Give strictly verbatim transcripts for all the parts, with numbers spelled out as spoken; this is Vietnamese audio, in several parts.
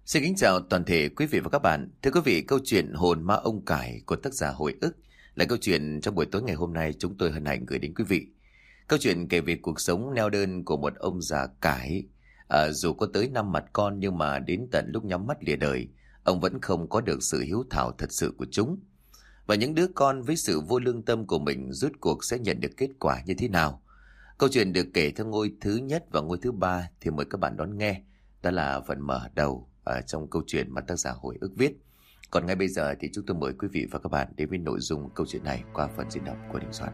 Xin kính chào toàn thể quý vị và các bạn. Thưa quý vị, câu chuyện Hồn Ma Ông Cải của tác giả Hồi Ức là câu chuyện trong buổi tối ngày hôm nay chúng tôi hân hạnh gửi đến quý vị. Câu chuyện kể về cuộc sống neo đơn của một ông già cải. À, dù có tới năm mặt con nhưng mà đến tận lúc nhắm mắt lìa đời, ông vẫn không có được sự hiếu thảo thật sự của chúng. Và những đứa con với sự vô lương tâm của mình rốt cuộc sẽ nhận được kết quả như thế nào? Câu chuyện được kể theo ngôi thứ nhất và ngôi thứ ba thì mời các bạn đón nghe. Đó là phần mở đầu ở trong câu chuyện mà tác giả Hồi Ức viết. Còn ngay bây giờ thì chúng tôi mời quý vị và các bạn đến với nội dung câu chuyện này qua phần diễn đọc của Đình Soạn.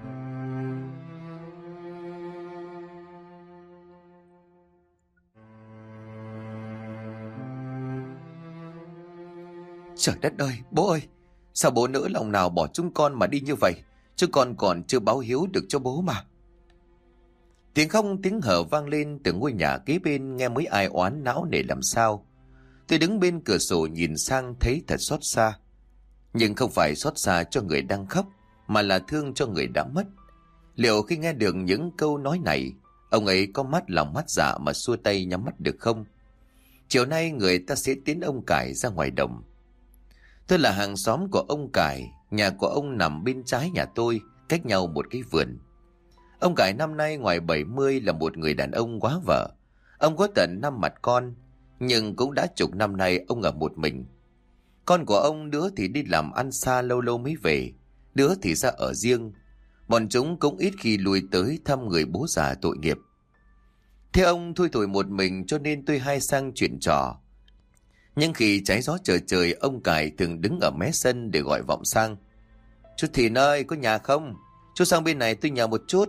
Trời đất ơi, bố ơi, sao bố nỡ lòng nào bỏ chúng con mà đi như vậy? Chứ con còn chưa báo hiếu được cho bố mà. Tiếng khóc tiếng hở vang lên từ ngôi nhà kế bên, nghe mấy ai oán não nề làm sao. Tôi đứng bên cửa sổ nhìn sang thấy thật xót xa. Nhưng không phải xót xa cho người đang khóc, mà là thương cho người đã mất. Liệu khi nghe được những câu nói này, ông ấy có mắt lòng mắt dạ mà xua tay nhắm mắt được không? Chiều nay người ta sẽ tiến ông Cải ra ngoài đồng. Tôi là hàng xóm của ông Cải, nhà của ông nằm bên trái nhà tôi, cách nhau một cái vườn. Ông Cải năm nay ngoài bảy mươi, là một người đàn ông quá vợ. Ông có tận năm mặt con, nhưng cũng đã chục năm nay ông ở một mình. Con của ông đứa thì đi làm ăn xa lâu lâu mới về, đứa thì ra ở riêng. Bọn chúng cũng ít khi lùi tới thăm người bố già tội nghiệp. Thế ông thui thủi một mình cho nên tôi hay sang chuyện trò. Nhưng khi trái gió trời trời, ông Cải thường đứng ở mé sân để gọi vọng sang. Chú Thìn ơi, có nhà không? Chú sang bên này tôi nhờ một chút.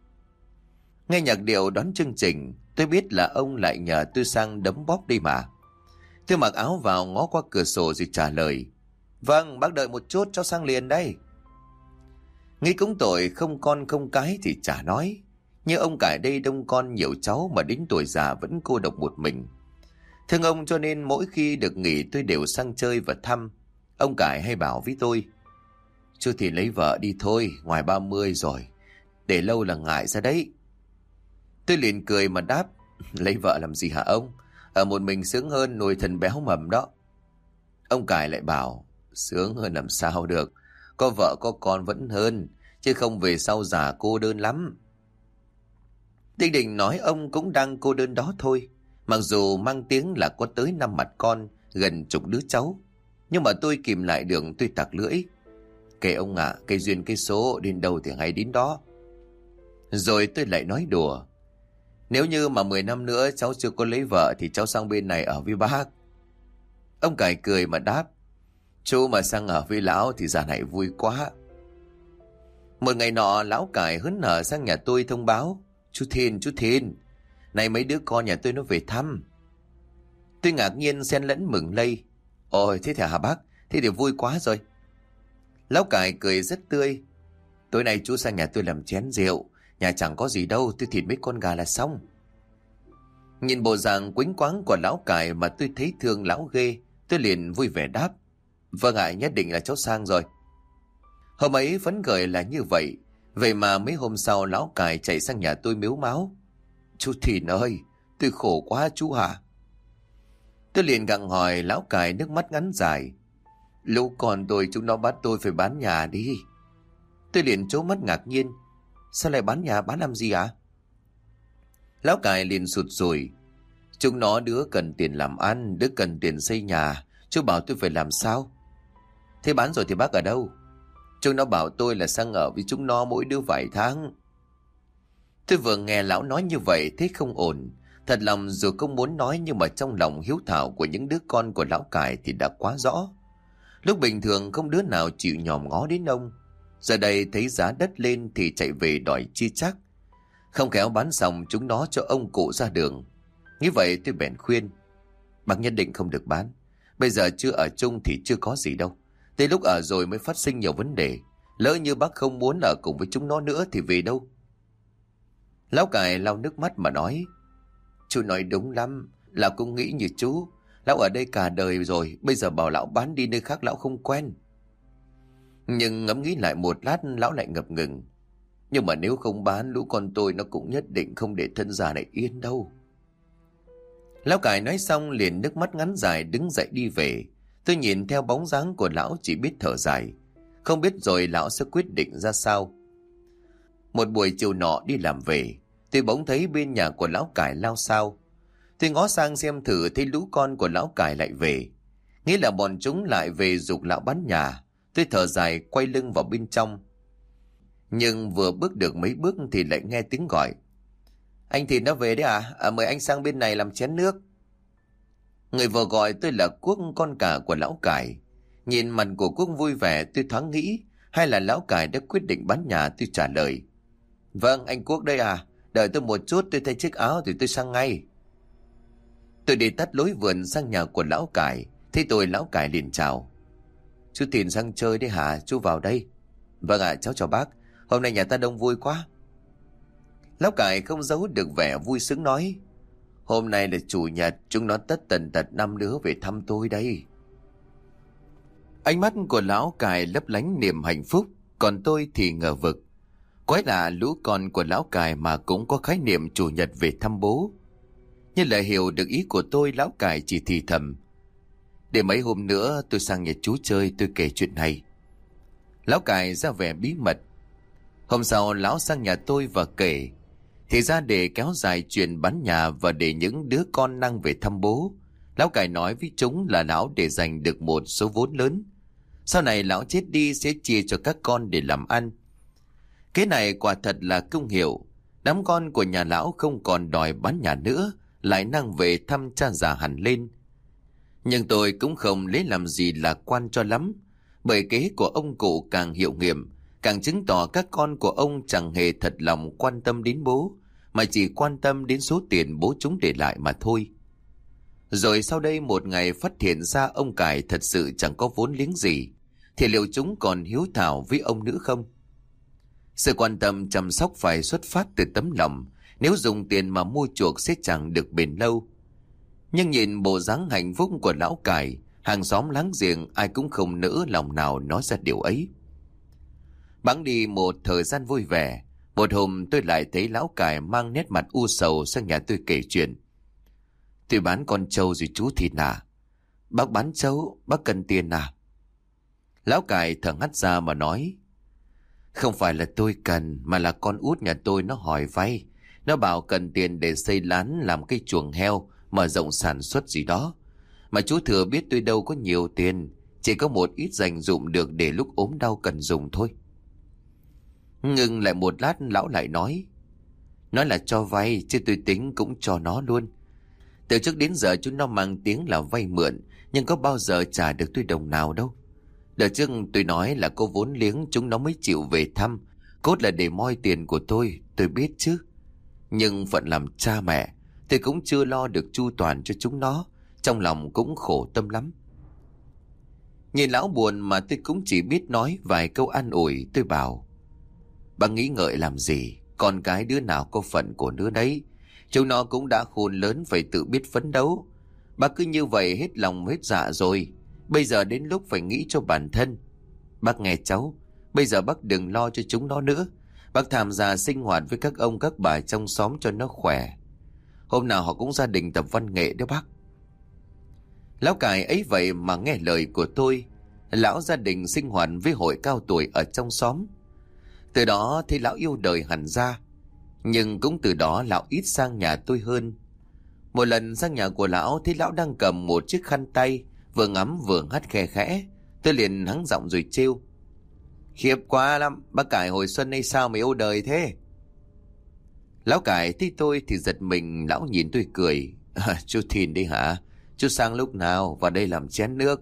Nghe nhạc điệu đón chương trình, tôi biết là ông lại nhờ tôi sang đấm bóp đi mà. Tôi mặc áo vào ngó qua cửa sổ rồi trả lời. Vâng, bác đợi một chút, cháu sang liền đây. Nghĩ cũng tội, không con không cái thì chả nói. Như ông Cải đây đông con nhiều cháu mà đến tuổi già vẫn cô độc một mình. Thương ông cho nên mỗi khi được nghỉ tôi đều sang chơi và thăm. Ông Cải hay bảo với tôi. Chú thì lấy vợ đi thôi, ngoài ba mươi rồi. Để lâu là ngại ra đấy. Tôi liền cười mà đáp. Lấy vợ làm gì hả ông? Ở một mình sướng hơn nuôi thần béo mầm đó. Ông Cải lại bảo. Sướng hơn làm sao được. Có vợ có con vẫn hơn. Chứ không về sau già cô đơn lắm. Tinh định nói ông cũng đang cô đơn đó thôi. Mặc dù mang tiếng là có tới năm mặt con, gần chục đứa cháu. Nhưng mà tôi kìm lại đường tôi tặc lưỡi. Kệ ông ạ, à, cây duyên cây số đến đâu thì hay đến đó. Rồi tôi lại nói đùa. Nếu như mà mười năm nữa cháu chưa có lấy vợ thì cháu sang bên này ở với bác. Ông Cải cười mà đáp. Chú mà sang ở với lão thì già này vui quá. Một ngày nọ lão Cải hớn hở sang nhà tôi thông báo. Chú Thìn, chú Thìn, này mấy đứa con nhà tôi nó về thăm. Tôi ngạc nhiên xen lẫn mừng lây. Ôi thế thì hả bác? Thế thì vui quá rồi. Lão Cải cười rất tươi. Tối nay chú sang nhà tôi làm chén rượu. Nhà chẳng có gì đâu, tôi thịt mấy con gà là xong. Nhìn bộ dạng quánh quáng của lão Cải mà tôi thấy thương lão ghê. Tôi liền vui vẻ đáp. Vâng ạ, nhất định là cháu sang rồi. Hôm ấy phấn khởi là như vậy. Vậy mà mấy hôm sau lão Cải chạy sang nhà tôi mếu máo. Chú Thìn ơi, tôi khổ quá chú hả? Tôi liền gặng hỏi lão Cải nước mắt ngắn dài. Lũ con tôi chúng nó bắt tôi phải bán nhà đi. Tôi liền trố mắt ngạc nhiên. Sao lại bán nhà, bán làm gì ạ? À? Lão Cải liền sụt sùi. Chúng nó đứa cần tiền làm ăn, đứa cần tiền xây nhà. Chú bảo tôi phải làm sao? Thế bán rồi thì bác ở đâu? Chúng nó bảo tôi là sang ở với chúng nó mỗi đứa vài tháng. Tôi vừa nghe lão nói như vậy thấy không ổn. Thật lòng dù không muốn nói nhưng mà trong lòng hiếu thảo của những đứa con của lão Cải thì đã quá rõ. Lúc bình thường không đứa nào chịu nhòm ngó đến ông. Giờ đây thấy giá đất lên thì chạy về đòi chi chắc. Không khéo bán xong chúng nó cho ông cụ ra đường. Như vậy tôi bèn khuyên. Bác nhất định không được bán. Bây giờ chưa ở chung thì chưa có gì đâu. Tới lúc ở rồi mới phát sinh nhiều vấn đề. Lỡ như bác không muốn ở cùng với chúng nó nữa thì về đâu? Lão Cải lau nước mắt mà nói. Chú nói đúng lắm. Lão cũng nghĩ như chú. Lão ở đây cả đời rồi. Bây giờ bảo lão bán đi nơi khác lão không quen. Nhưng ngẫm nghĩ lại một lát lão lại ngập ngừng. Nhưng mà nếu không bán lũ con tôi nó cũng nhất định không để thân già này yên đâu. Lão cải nói xong liền nước mắt ngắn dài đứng dậy đi về. Tôi nhìn theo bóng dáng của lão chỉ biết thở dài. Không biết rồi lão sẽ quyết định ra sao. Một buổi chiều nọ đi làm về, tôi bỗng thấy bên nhà của lão cải lao xao. Tôi ngó sang xem thử thấy lũ con của lão cải lại về. Nghĩ là bọn chúng lại về giục lão bán nhà. Tôi thở dài quay lưng vào bên trong. Nhưng vừa bước được mấy bước thì lại nghe tiếng gọi. Anh Thìn đã về đấy à? À, mời anh sang bên này làm chén nước. Người vừa gọi tôi là Quốc, con cả của lão cải. Nhìn mặt của Quốc vui vẻ, tôi thoáng nghĩ hay là lão cải đã quyết định bán nhà. Tôi trả lời: Vâng, anh Quốc đây à? Đợi tôi một chút, tôi thay chiếc áo thì tôi sang ngay. Tôi đi tắt lối vườn sang nhà của lão cải. Thấy tôi, lão cải liền chào: Chú Thìn sang chơi đấy hả? Chú vào đây. Vâng ạ, cháu chào bác. Hôm nay nhà ta đông vui quá. Lão cải không giấu được vẻ vui sướng nói: Hôm nay là chủ nhật, chúng nó tất tần tật năm đứa về thăm tôi đây. Ánh mắt của lão cải lấp lánh niềm hạnh phúc, còn tôi thì ngờ vực. Quái lạ, lũ con của lão cải mà cũng có khái niệm chủ nhật về thăm bố. Nhưng lại hiểu được ý của tôi, lão cải chỉ thì thầm: Để mấy hôm nữa tôi sang nhà chú chơi, tôi kể chuyện này. Lão cải ra vẻ bí mật. Hôm sau lão sang nhà tôi và kể. Thì ra để kéo dài chuyện bán nhà và để những đứa con năng về thăm bố, lão cải nói với chúng là lão để dành được một số vốn lớn. Sau này lão chết đi sẽ chia cho các con để làm ăn. Cái này quả thật là công hiệu. Đám con của nhà lão không còn đòi bán nhà nữa, lại năng về thăm cha già hẳn lên. Nhưng tôi cũng không lấy làm gì là quan cho lắm, bởi kế của ông cụ càng hiệu nghiệm, càng chứng tỏ các con của ông chẳng hề thật lòng quan tâm đến bố, mà chỉ quan tâm đến số tiền bố chúng để lại mà thôi. Rồi sau đây một ngày phát hiện ra ông cải thật sự chẳng có vốn liếng gì, thì liệu chúng còn hiếu thảo với ông nữa không? Sự quan tâm chăm sóc phải xuất phát từ tấm lòng, nếu dùng tiền mà mua chuộc sẽ chẳng được bền lâu. Nhưng nhìn bộ dáng hạnh phúc của lão cải, hàng xóm láng giềng ai cũng không nỡ lòng nào nói ra điều ấy. Bẵng đi một thời gian vui vẻ, một hôm tôi lại thấy lão cải mang nét mặt u sầu sang nhà tôi kể chuyện. Tôi bán con trâu rồi chú Thìn à? Bác bán trâu, bác cần tiền à? Lão cải thở hắt ra mà nói: Không phải là tôi cần, mà là con út nhà tôi nó hỏi vay. Nó bảo cần tiền để xây lán, làm cây chuồng heo, mở rộng sản xuất gì đó. Mà chú thừa biết tôi đâu có nhiều tiền, chỉ có một ít dành dụm được để lúc ốm đau cần dùng thôi. Ngừng lại một lát, lão lại nói: Nói là cho vay, chứ tôi tính cũng cho nó luôn. Từ trước đến giờ chúng nó mang tiếng là vay mượn, nhưng có bao giờ trả được tôi đồng nào đâu. Đợt trước tôi nói là có vốn liếng chúng nó mới chịu về thăm, cốt là để moi tiền của tôi, tôi biết chứ. Nhưng phận làm cha mẹ, tôi cũng chưa lo được chu toàn cho chúng nó, trong lòng cũng khổ tâm lắm. Nhìn lão buồn mà tôi cũng chỉ biết nói vài câu an ủi. Tôi bảo: Bác nghĩ ngợi làm gì, con cái đứa nào có phận của đứa đấy. Chúng nó cũng đã khôn lớn, phải tự biết phấn đấu. Bác cứ như vậy hết lòng hết dạ rồi, bây giờ đến lúc phải nghĩ cho bản thân. Bác nghe cháu, bây giờ bác đừng lo cho chúng nó nữa. Bác tham gia sinh hoạt với các ông các bà trong xóm cho nó khỏe. Hôm nào họ cũng gia đình tập văn nghệ đó bác. Lão cải ấy vậy mà nghe lời của tôi. Lão gia đình sinh hoạt với hội cao tuổi ở trong xóm. Từ đó thì lão yêu đời hẳn ra. Nhưng cũng từ đó lão ít sang nhà tôi hơn. Một lần sang nhà của lão thì lão đang cầm một chiếc khăn tay, vừa ngắm vừa hát khe khẽ. Tôi liền hắng giọng rồi trêu: Khiếp quá lắm, bác cải hồi xuân nay sao mà yêu đời thế? Lão cải thấy tôi thì giật mình, lão nhìn tôi cười: à, Chú Thìn đi hả? Chú sang lúc nào vào đây làm chén nước?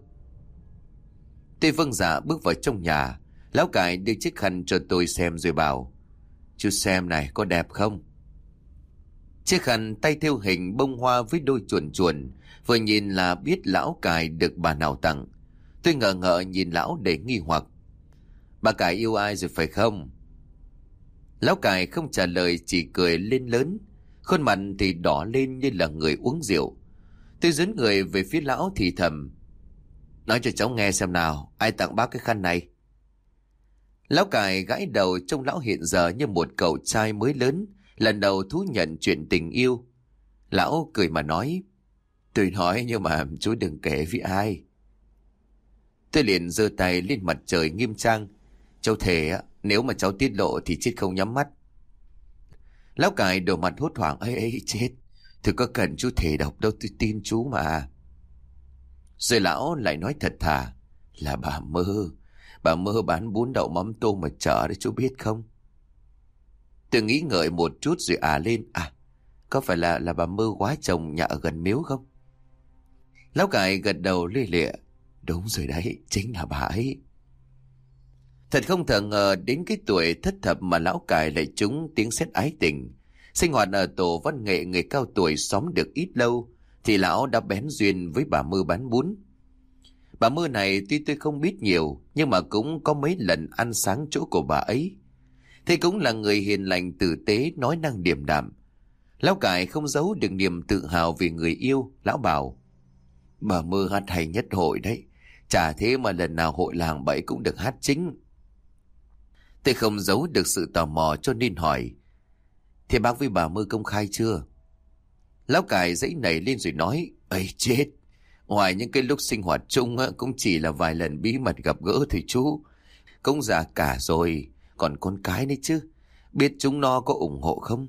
Tôi vâng dạ bước vào trong nhà. Lão cải đưa chiếc khăn cho tôi xem rồi bảo: Chú xem này, có đẹp không? Chiếc khăn tay thêu hình bông hoa với đôi chuồn chuồn, vừa nhìn là biết lão cải được bà nào tặng. Tôi ngờ ngợ nhìn lão để nghi hoặc: Bà cải yêu ai rồi phải không? Lão cải không trả lời, chỉ cười lên lớn, khuôn mặt thì đỏ lên như là người uống rượu. Tôi dướn người về phía lão thì thầm: Nói cho cháu nghe xem nào, ai tặng bác cái khăn này? Lão cải gãi đầu, trông lão hiện giờ như một cậu trai mới lớn, lần đầu thú nhận chuyện tình yêu. Lão cười mà nói: Tôi nói nhưng mà chú đừng kể với ai. Tôi liền giơ tay lên mặt trời nghiêm trang. Cháu thề á, nếu mà cháu tiết lộ thì chết không nhắm mắt. Lão cải đổ mặt hốt hoảng. Ấy ấy chết, tôi có cần chú thề độc đâu, tôi tin chú mà. Rồi lão lại nói thật thà. Là bà Mơ. Bà Mơ bán bún đậu mắm tôm mà chợ đấy, chú biết không? Tôi nghĩ ngợi một chút rồi à lên. À, có phải là là bà Mơ quá chồng nhà ở gần miếu không? Lão cải gật đầu lia lịa. Đúng rồi đấy, chính là bà ấy. Thật không thể ngờ đến cái tuổi thất thập mà lão cải lại trúng tiếng sét ái tình. Sinh hoạt ở tổ văn nghệ người cao tuổi xóm được ít lâu thì lão đã bén duyên với bà Mơ bán bún. Bà Mơ này tuy tôi không biết nhiều nhưng mà cũng có mấy lần ăn sáng chỗ của bà ấy. Thế cũng là người hiền lành tử tế, nói năng điềm đạm. Lão cải không giấu được niềm tự hào vì người yêu. Lão bảo: Bà Mơ hát hay nhất hội đấy, chả thế mà lần nào hội làng bẫy cũng được hát chính. Tôi không giấu được sự tò mò cho nên hỏi: Thế bác với bà Mơ công khai chưa? Lão cải dãy nảy lên rồi nói: Ây chết, ngoài những cái lúc sinh hoạt chung á, cũng chỉ là vài lần bí mật gặp gỡ thôi chú. Cũng già cả rồi, còn con cái đấy chứ, biết chúng nó có ủng hộ không?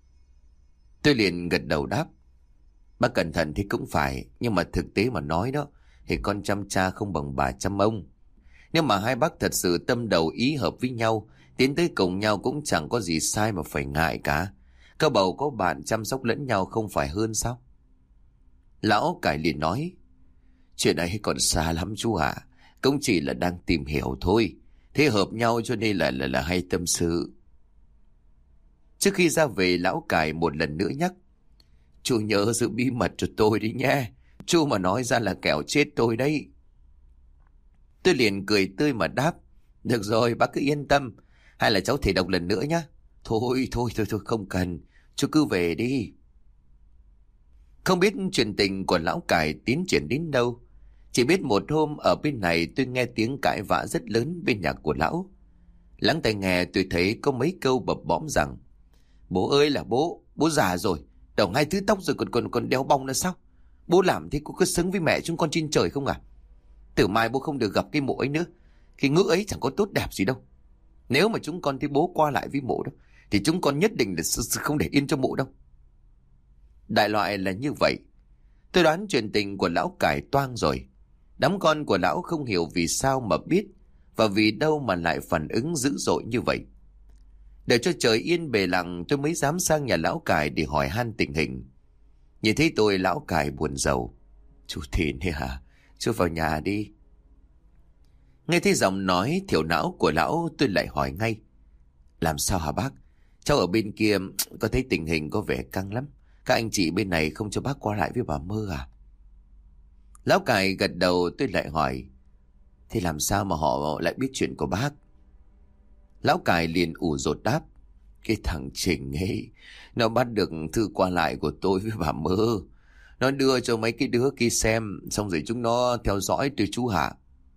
Tôi liền gật đầu đáp: Bác cẩn thận thì cũng phải, nhưng mà thực tế mà nói đó thì con chăm cha không bằng bà chăm ông. Nếu mà hai bác thật sự tâm đầu ý hợp với nhau, tiến tới cùng nhau cũng chẳng có gì sai mà phải ngại cả. Có bầu có bạn chăm sóc lẫn nhau không phải hơn sao? Lão cải liền nói: Chuyện ấy còn xa lắm chú ạ, à. Cũng chỉ là đang tìm hiểu thôi. Thế hợp nhau cho nên là là, là hay tâm sự. Trước khi ra về, lão cải một lần nữa nhắc: Chú nhớ giữ bí mật cho tôi đi nhé. Chú mà nói ra là kẻo chết tôi đấy. Tôi liền cười tươi mà đáp: Được rồi, bác cứ yên tâm. Hay là cháu thể độc lần nữa nhé. Thôi, thôi, thôi, thôi, không cần. Chú cứ về đi. Không biết chuyện tình của lão cải tiến triển đến đâu. Chỉ biết một hôm ở bên này tôi nghe tiếng cãi vã rất lớn bên nhà của lão. Lắng tai nghe tôi thấy có mấy câu bập bõm rằng: Bố ơi là bố, bố già rồi, đầu hai thứ tóc rồi còn còn còn đeo bông nữa sao? Bố làm thế có xứng với mẹ chúng con trên trời không à? Từ mai bố không được gặp cái mộ ấy nữa. Cái ngữ ấy chẳng có tốt đẹp gì đâu. Nếu mà chúng con thấy bố qua lại với mộ đó thì chúng con nhất định là không để yên cho mộ đâu. Đại loại là như vậy. Tôi đoán chuyện tình của lão cải toang rồi. Đám con của lão không hiểu vì sao mà biết, và vì đâu mà lại phản ứng dữ dội như vậy. Để cho trời yên bề lặng, tôi mới dám sang nhà lão cải để hỏi han tình hình. Nhìn thấy tôi, lão cải buồn rầu: Chú Thìn thế hả? Chú vào nhà đi. Nghe thấy giọng nói thiểu não của lão, tôi lại hỏi ngay: Làm sao hả bác? Cháu ở bên kia có thấy tình hình có vẻ căng lắm. Các anh chị bên này không cho bác qua lại với bà Mơ à? Lão cải gật đầu. Tôi lại hỏi: Thế làm sao mà họ lại biết chuyện của bác? Lão cải liền ủ rột đáp: Cái thằng Trình ấy, nó bắt được thư qua lại của tôi với bà Mơ. Nó đưa cho mấy cái đứa kia xem, xong rồi chúng nó theo dõi tôi chú Hạ.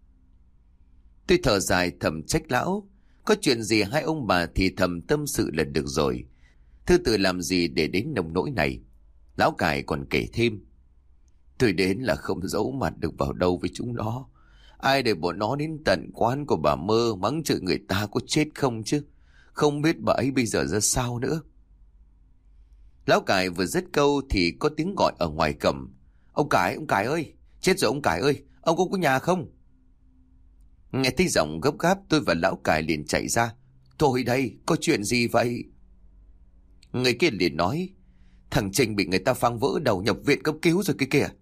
Tôi thở dài thầm trách lão. Có chuyện gì hai ông bà thì thầm tâm sự là được rồi. Thư từ làm gì để đến nông nỗi này? Lão cải còn kể thêm: Tôi đến là không giấu mặt được vào đâu với chúng nó. Ai để bọn nó đến tận quán của bà Mơ mắng chửi người ta có chết không chứ? Không biết bà ấy bây giờ ra sao nữa. Lão cải vừa dứt câu thì có tiếng gọi ở ngoài cổng: Ông Cải, ông Cải ơi! Chết rồi ông Cải ơi! Ông có có nhà không? Nghe thấy giọng gấp gáp, tôi và lão cải liền chạy ra. Tôi đây, có chuyện gì vậy? Người kia liền nói: Thằng Trình bị người ta phang vỡ đầu, nhập viện cấp cứu rồi kia kìa.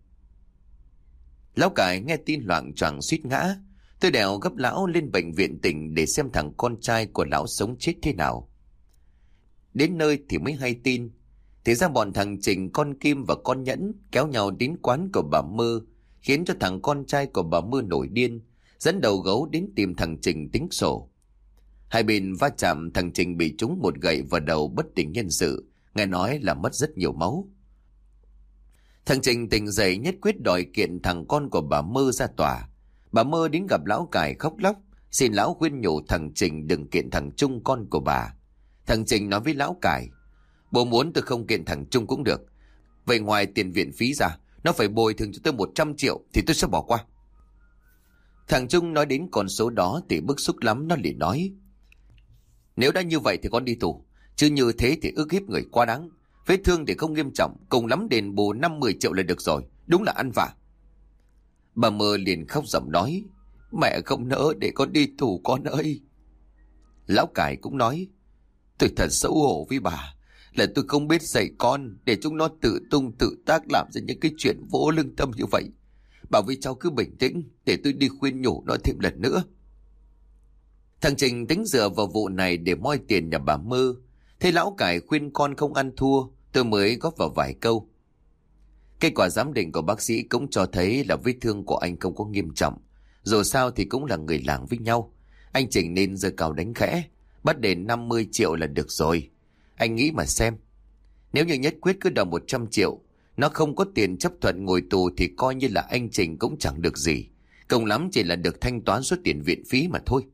Lão cải nghe tin loạng choạng suýt ngã. Tôi đèo gấp lão lên bệnh viện tỉnh để xem thằng con trai của lão sống chết thế nào. Đến nơi thì mới hay tin. Thì ra bọn thằng Trình, con Kim và con Nhẫn kéo nhau đến quán của bà Mơ, khiến cho thằng con trai của bà Mơ nổi điên, dẫn đầu gấu đến tìm thằng Trình tính sổ. Hai bên va chạm, thằng Trình bị trúng một gậy vào đầu bất tỉnh nhân sự, nghe nói là mất rất nhiều máu. Thằng Trình tỉnh dậy nhất quyết đòi kiện thằng con của bà Mơ ra tòa. Bà Mơ đến gặp lão cải khóc lóc, xin lão khuyên nhủ thằng Trình đừng kiện thằng Trung con của bà. Thằng Trình nói với lão cải: Bố muốn tôi không kiện thằng Trung cũng được. Vậy ngoài tiền viện phí ra, Nó phải bồi thường cho tôi một trăm triệu thì tôi sẽ bỏ qua. Thằng Trung nói đến con số đó thì bức xúc lắm. Nó liền nói: Nếu đã như vậy thì con đi tù, chứ như thế thì ức hiếp người quá đáng. Vết thương thì không nghiêm trọng, cùng lắm đền bù năm mười triệu là được rồi. Đúng là ăn vạ. Bà Mơ liền khóc giọng nói: Mẹ không nỡ để con đi tù con ơi. Lão Cải cũng nói: Tôi thật xấu hổ với bà, là tôi không biết dạy con, để chúng nó tự tung tự tác làm ra những cái chuyện vô lương tâm như vậy. Bảo với cháu cứ bình tĩnh, để tôi đi khuyên nhủ nó thêm lần nữa. Thằng Trình tính dựa vào vụ này để moi tiền nhà bà Mơ. Thế lão Cải khuyên con không ăn thua, tôi mới góp vào vài câu. Kết quả giám định của bác sĩ cũng cho thấy là vết thương của anh không có nghiêm trọng. Dù sao thì cũng là người làng với nhau. Anh Trình nên giơ cào đánh khẽ, bắt đền năm mươi triệu là được rồi. Anh nghĩ mà xem, nếu như nhất quyết cứ đòi một trăm triệu, nó không có tiền chấp thuận ngồi tù thì coi như là anh Trình cũng chẳng được gì. Cùng lắm chỉ là được thanh toán số tiền viện phí mà thôi.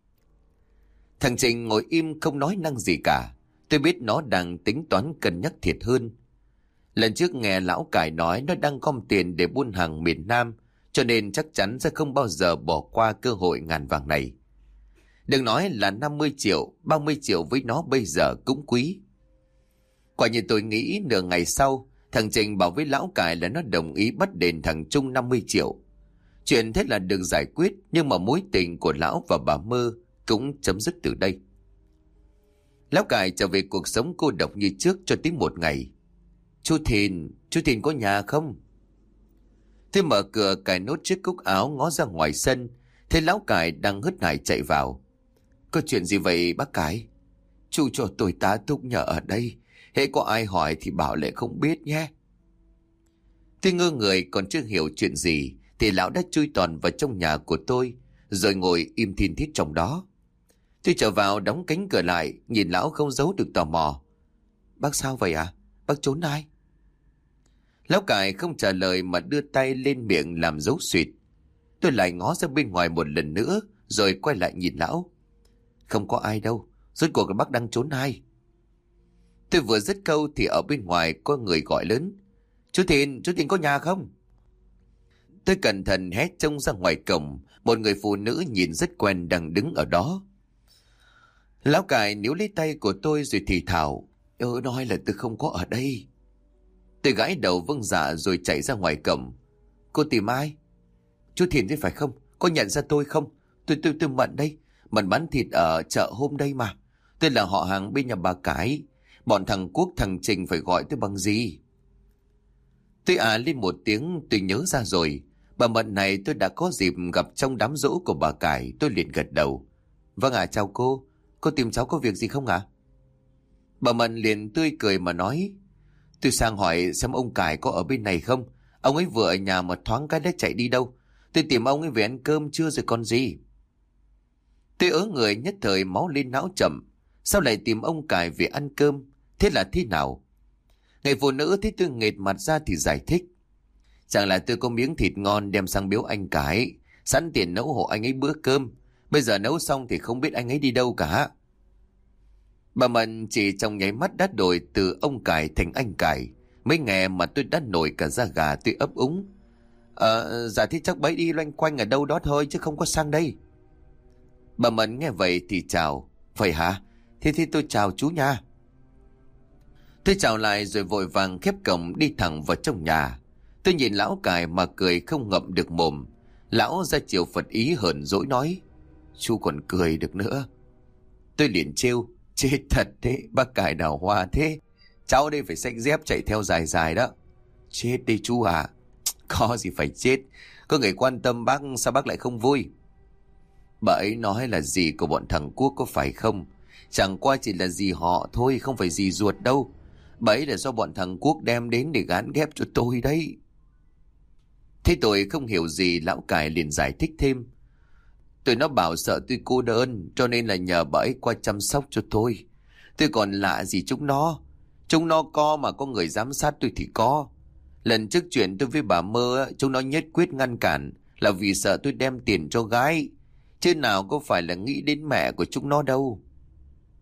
Thằng Trình ngồi im không nói năng gì cả. Tôi biết nó đang tính toán cân nhắc thiệt hơn. Lần trước nghe lão Cải nói nó đang gom tiền để buôn hàng miền Nam, cho nên chắc chắn sẽ không bao giờ bỏ qua cơ hội ngàn vàng này. Đừng nói là năm mươi triệu, ba mươi triệu với nó bây giờ cũng quý. Quả như tôi nghĩ, nửa ngày sau, thằng Trình bảo với lão Cải là nó đồng ý bắt đền thằng Trung năm mươi triệu. Chuyện thế là được giải quyết, nhưng mà mối tình của lão và bà Mơ cũng chấm dứt từ đây. Lão Cải trở về cuộc sống cô độc như trước cho tới một ngày. Chú Thìn, chú Thìn có nhà không? Tôi mở cửa cài nốt chiếc cúc áo ngó ra ngoài sân, thấy lão Cải đang hớt hải chạy vào. Có chuyện gì vậy bác Cải? Chú cho tôi tá túc nhờ ở đây, hễ có ai hỏi thì bảo lại không biết nhé. Tôi ngơ người còn chưa hiểu chuyện gì thì lão đã chui toàn vào trong nhà của tôi, rồi ngồi im thin thít trong đó. Tôi trở vào đóng cánh cửa lại, nhìn lão không giấu được tò mò. Bác sao vậy à? Bác trốn ai? Lão Cải không trả lời mà đưa tay lên miệng làm dấu suyệt. Tôi lại ngó ra bên ngoài một lần nữa, rồi quay lại nhìn lão. Không có ai đâu, rốt cuộc bác đang trốn ai? Tôi vừa dứt câu thì ở bên ngoài có người gọi lớn. Chú Thìn, chú Thìn có nhà không? Tôi cẩn thận hét trông ra ngoài cổng, một người phụ nữ nhìn rất quen đang đứng ở đó. Lão Cải níu lấy tay của tôi rồi thì thào. Ơ nói là tôi không có ở đây. Tôi gãi đầu vâng dạ rồi chạy ra ngoài cổng. Cô tìm ai? Chú Thìn thế phải không? Có nhận ra tôi không? Tôi tôi tôi Mận đây. Mận bán thịt ở chợ hôm đây mà. Tôi là họ hàng bên nhà bà Cái. Bọn thằng Quốc thằng Trình phải gọi tôi bằng gì? Tôi à lên một tiếng, tôi nhớ ra rồi. Bà Mận này tôi đã có dịp gặp trong đám giỗ của bà Cải. Tôi liền gật đầu. Vâng ạ, chào cô. Cô tìm cháu có việc gì không ạ? Bà Mận liền tươi cười mà nói. Tôi sang hỏi xem ông Cải có ở bên này không. Ông ấy vừa ở nhà mà thoáng cái đã chạy đi đâu. Tôi tìm ông ấy về ăn cơm chưa rồi còn gì. Tôi ớ người nhất thời máu lên não chậm. Sao lại tìm ông Cải về ăn cơm? Thế là thế nào? Người phụ nữ thấy tôi nghệt mặt ra thì giải thích. Chẳng là tôi có miếng thịt ngon đem sang biếu anh Cải, sẵn tiền nấu hộ anh ấy bữa cơm. Bây giờ nấu xong thì không biết anh ấy đi đâu cả. Bà Mận chỉ trong nháy mắt đã đổi từ ông Cải thành anh Cải. Mới nghe mà tôi đã nổi cả da gà, tôi ấp úng. Ờ, dạ thì chắc bấy đi loanh quanh ở đâu đó thôi chứ không có sang đây. Bà Mận nghe vậy thì chào. Vậy hả? Thế thì tôi chào chú nha. Tôi chào lại rồi vội vàng khép cổng đi thẳng vào trong nhà. Tôi nhìn lão Cải mà cười không ngậm được mồm. Lão ra chiều Phật ý hờn dỗi nói. Chú còn cười được nữa. Tôi liền trêu. Chết thật thế, bác Cải đào hoa thế. Cháu đây phải xách dép chạy theo dài dài đó. Chết đi chú à. Có gì phải chết. Có người quan tâm bác, sao bác lại không vui? Bà ấy nói là dì của bọn thằng Quốc có phải không? Chẳng qua chỉ là dì họ thôi, không phải dì ruột đâu. Bà ấy là do bọn thằng Quốc đem đến để gán ghép cho tôi đấy. Thế tôi không hiểu gì, lão Cải liền giải thích thêm. Tôi nó bảo sợ tôi cô đơn, cho nên là nhờ bà ấy qua chăm sóc cho tôi. Tôi còn lạ gì chúng nó. Chúng nó có mà có người giám sát tôi thì có. Lần trước chuyện tôi với bà Mơ, chúng nó nhất quyết ngăn cản là vì sợ tôi đem tiền cho gái. Chứ nào có phải là nghĩ đến mẹ của chúng nó đâu.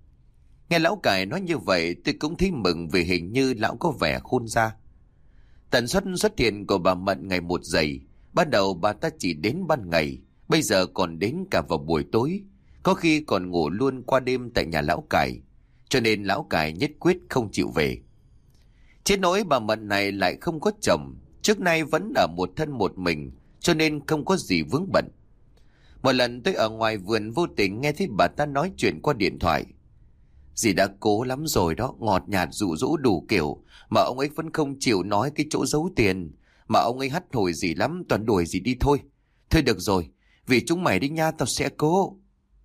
Nghe lão Cải nói như vậy tôi cũng thấy mừng, vì hình như lão có vẻ khôn ra. Tần suất xuất hiện của bà Mận ngày một dày. Ban đầu bà ta chỉ đến ban ngày, bây giờ còn đến cả vào buổi tối, có khi còn ngủ luôn qua đêm tại nhà lão cải, cho nên lão cải nhất quyết không chịu về. Chết nỗi bà Mận này lại không có chồng, trước nay vẫn ở một thân một mình, cho nên không có gì vướng bận. Một lần tôi ở ngoài vườn vô tình nghe thấy bà ta nói chuyện qua điện thoại. Dì đã cố lắm rồi đó, ngọt nhạt dụ dỗ đủ kiểu, mà ông ấy vẫn không chịu nói cái chỗ giấu tiền. Mà ông ấy hắt hủi dì lắm, toàn đuổi dì đi thôi. Thôi được rồi, vì chúng mày đi nha, tao sẽ cố.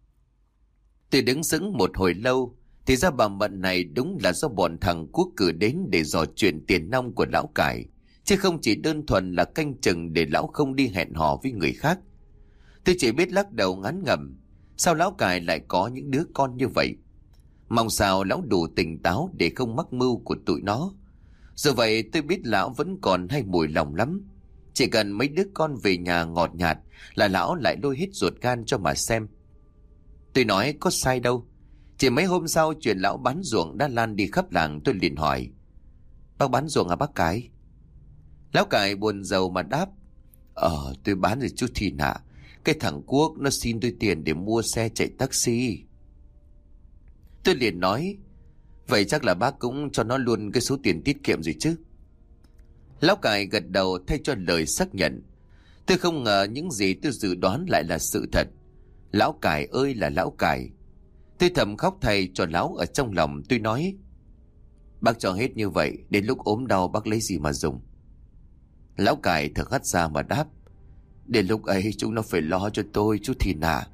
Tôi đứng sững một hồi lâu, thì ra bà Mận này đúng là do bọn thằng Quốc cử đến để dò chuyện tiền nong của lão cải, chứ không chỉ đơn thuần là canh chừng để lão không đi hẹn hò với người khác. Tôi chỉ biết lắc đầu ngán ngẩm, sao lão cải lại có những đứa con như vậy. Mong sao lão đủ tỉnh táo để không mắc mưu của tụi nó. Dù vậy tôi biết lão vẫn còn hay mùi lòng lắm. Chỉ cần mấy đứa con về nhà ngọt nhạt là lão lại lôi hết ruột gan cho mà xem. Tôi nói có sai đâu. Chỉ mấy hôm sau chuyện lão bán ruộng đã lan đi khắp làng, tôi liền hỏi: Bác bán ruộng à bác Cải? Lão Cải buồn rầu mà đáp: Ờ tôi bán rồi chú Thìn ạ. Cái thằng Quốc nó xin tôi tiền để mua xe chạy taxi. Tôi liền nói: Vậy chắc là bác cũng cho nó luôn cái số tiền tiết kiệm rồi chứ? Lão Cải gật đầu thay cho lời xác nhận. Tôi không ngờ những gì tôi dự đoán lại là sự thật. Lão Cải ơi là lão Cải. Tôi thầm khóc thay cho lão ở trong lòng. Tôi nói: Bác cho hết như vậy, đến lúc ốm đau bác lấy gì mà dùng? Lão Cải thở hắt ra mà đáp: Đến lúc ấy chúng nó phải lo cho tôi chú Thìn à.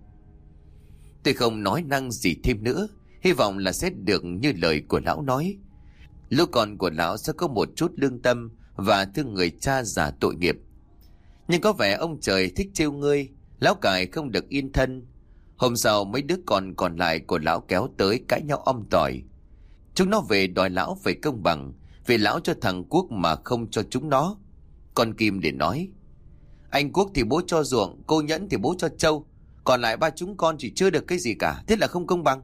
Tôi không nói năng gì thêm nữa, hy vọng là sẽ được như lời của lão nói. Lũ con của lão sẽ có một chút lương tâm và thương người cha già tội nghiệp. Nhưng có vẻ ông trời thích trêu ngươi, lão Cải không được yên thân. Hôm sau mấy đứa con còn lại của lão kéo tới cãi nhau om tỏi. Chúng nó về đòi lão phải công bằng, vì lão cho thằng Quốc mà không cho chúng nó. Con Kim để nói: Anh Quốc thì bố cho ruộng, cô Nhẫn thì bố cho trâu, còn lại ba chúng con chỉ chưa được cái gì cả, thế là không công bằng.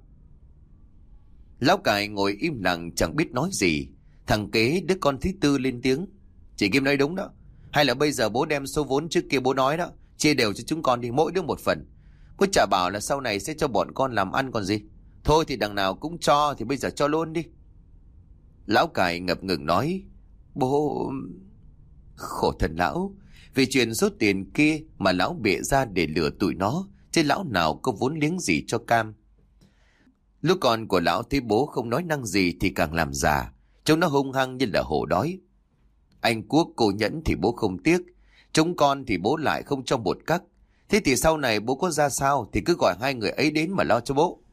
Lão Cải ngồi im lặng chẳng biết nói gì. Thằng kế đứa con thứ tư lên tiếng: Chị Kim nói đúng đó. Hay là bây giờ bố đem số vốn trước kia bố nói đó, chia đều cho chúng con đi, mỗi đứa một phần. Bố chả bảo là sau này sẽ cho bọn con làm ăn còn gì. Thôi thì đằng nào cũng cho, thì bây giờ cho luôn đi. Lão Cải ngập ngừng nói: Bố... Khổ thân lão, vì chuyện số tiền kia mà lão bịa ra để lừa tụi nó, chứ lão nào có vốn liếng gì cho cam. Lúc con của lão thấy bố không nói năng gì thì càng làm già, trông nó hung hăng như là hổ đói. Anh Quốc cô Nhẫn thì bố không tiếc, chúng con thì bố lại không cho một cắc. Thế thì sau này bố có ra sao thì cứ gọi hai người ấy đến mà lo cho bố.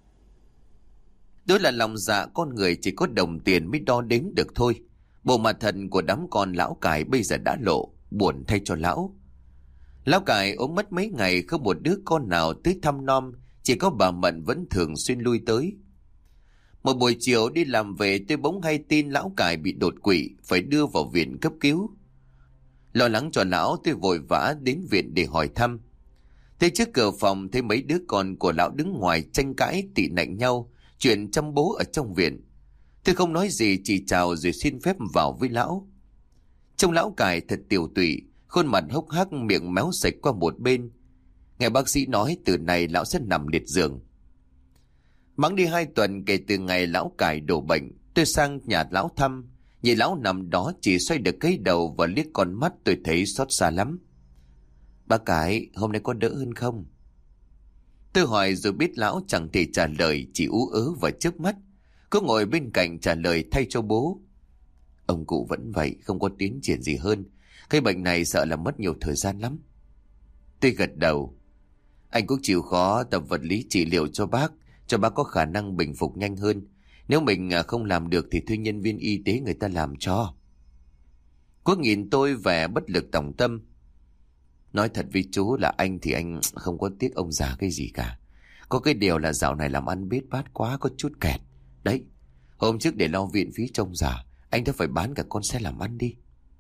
Đối là lòng dạ con người chỉ có đồng tiền mới đo đếm được thôi. Bộ mặt thật của đám con lão Cải bây giờ đã lộ, buồn thay cho lão. Lão Cải ốm mất mấy ngày, không một đứa con nào tới thăm nom, chỉ có bà Mận vẫn thường xuyên lui tới. Một buổi chiều đi làm về, tôi bỗng hay tin lão Cải bị đột quỵ, phải đưa vào viện cấp cứu. Lo lắng cho lão, tôi vội vã đến viện để hỏi thăm. Tới trước cửa phòng thấy mấy đứa con của lão đứng ngoài tranh cãi tị nạnh nhau chuyện chăm bố ở trong viện. Tôi không nói gì, chỉ chào rồi xin phép vào với lão. Trông lão Cải thật tiều tụy, khuôn mặt hốc hác, miệng méo sạch qua một bên. Nghe bác sĩ nói từ này lão sẽ nằm liệt giường. Mắng đi hai tuần kể từ ngày lão Cải đổ bệnh, tôi sang nhà lão thăm. Nhìn lão nằm đó chỉ xoay được cái đầu và liếc con mắt, tôi thấy xót xa lắm. Bác Cải, hôm nay có đỡ hơn không? Tôi hỏi rồi biết lão chẳng thể trả lời, chỉ ú ớ và chớp mắt. Cứ ngồi bên cạnh trả lời thay cho bố. Ông cụ vẫn vậy, không có tiến triển gì hơn. Cái bệnh này sợ là mất nhiều thời gian lắm. Tôi gật đầu. Anh cũng chịu khó tập vật lý trị liệu cho bác, cho bác có khả năng bình phục nhanh hơn. Nếu mình không làm được thì thuê nhân viên y tế người ta làm cho. Quốc nhìn tôi vẻ bất lực tòng tâm. Nói thật với chú là anh thì anh không có tiếc ông già cái gì cả. Có cái điều là dạo này làm ăn bết bát quá, có chút kẹt. Đấy, hôm trước để lo viện phí trông già, anh đã phải bán cả con xe làm ăn đi.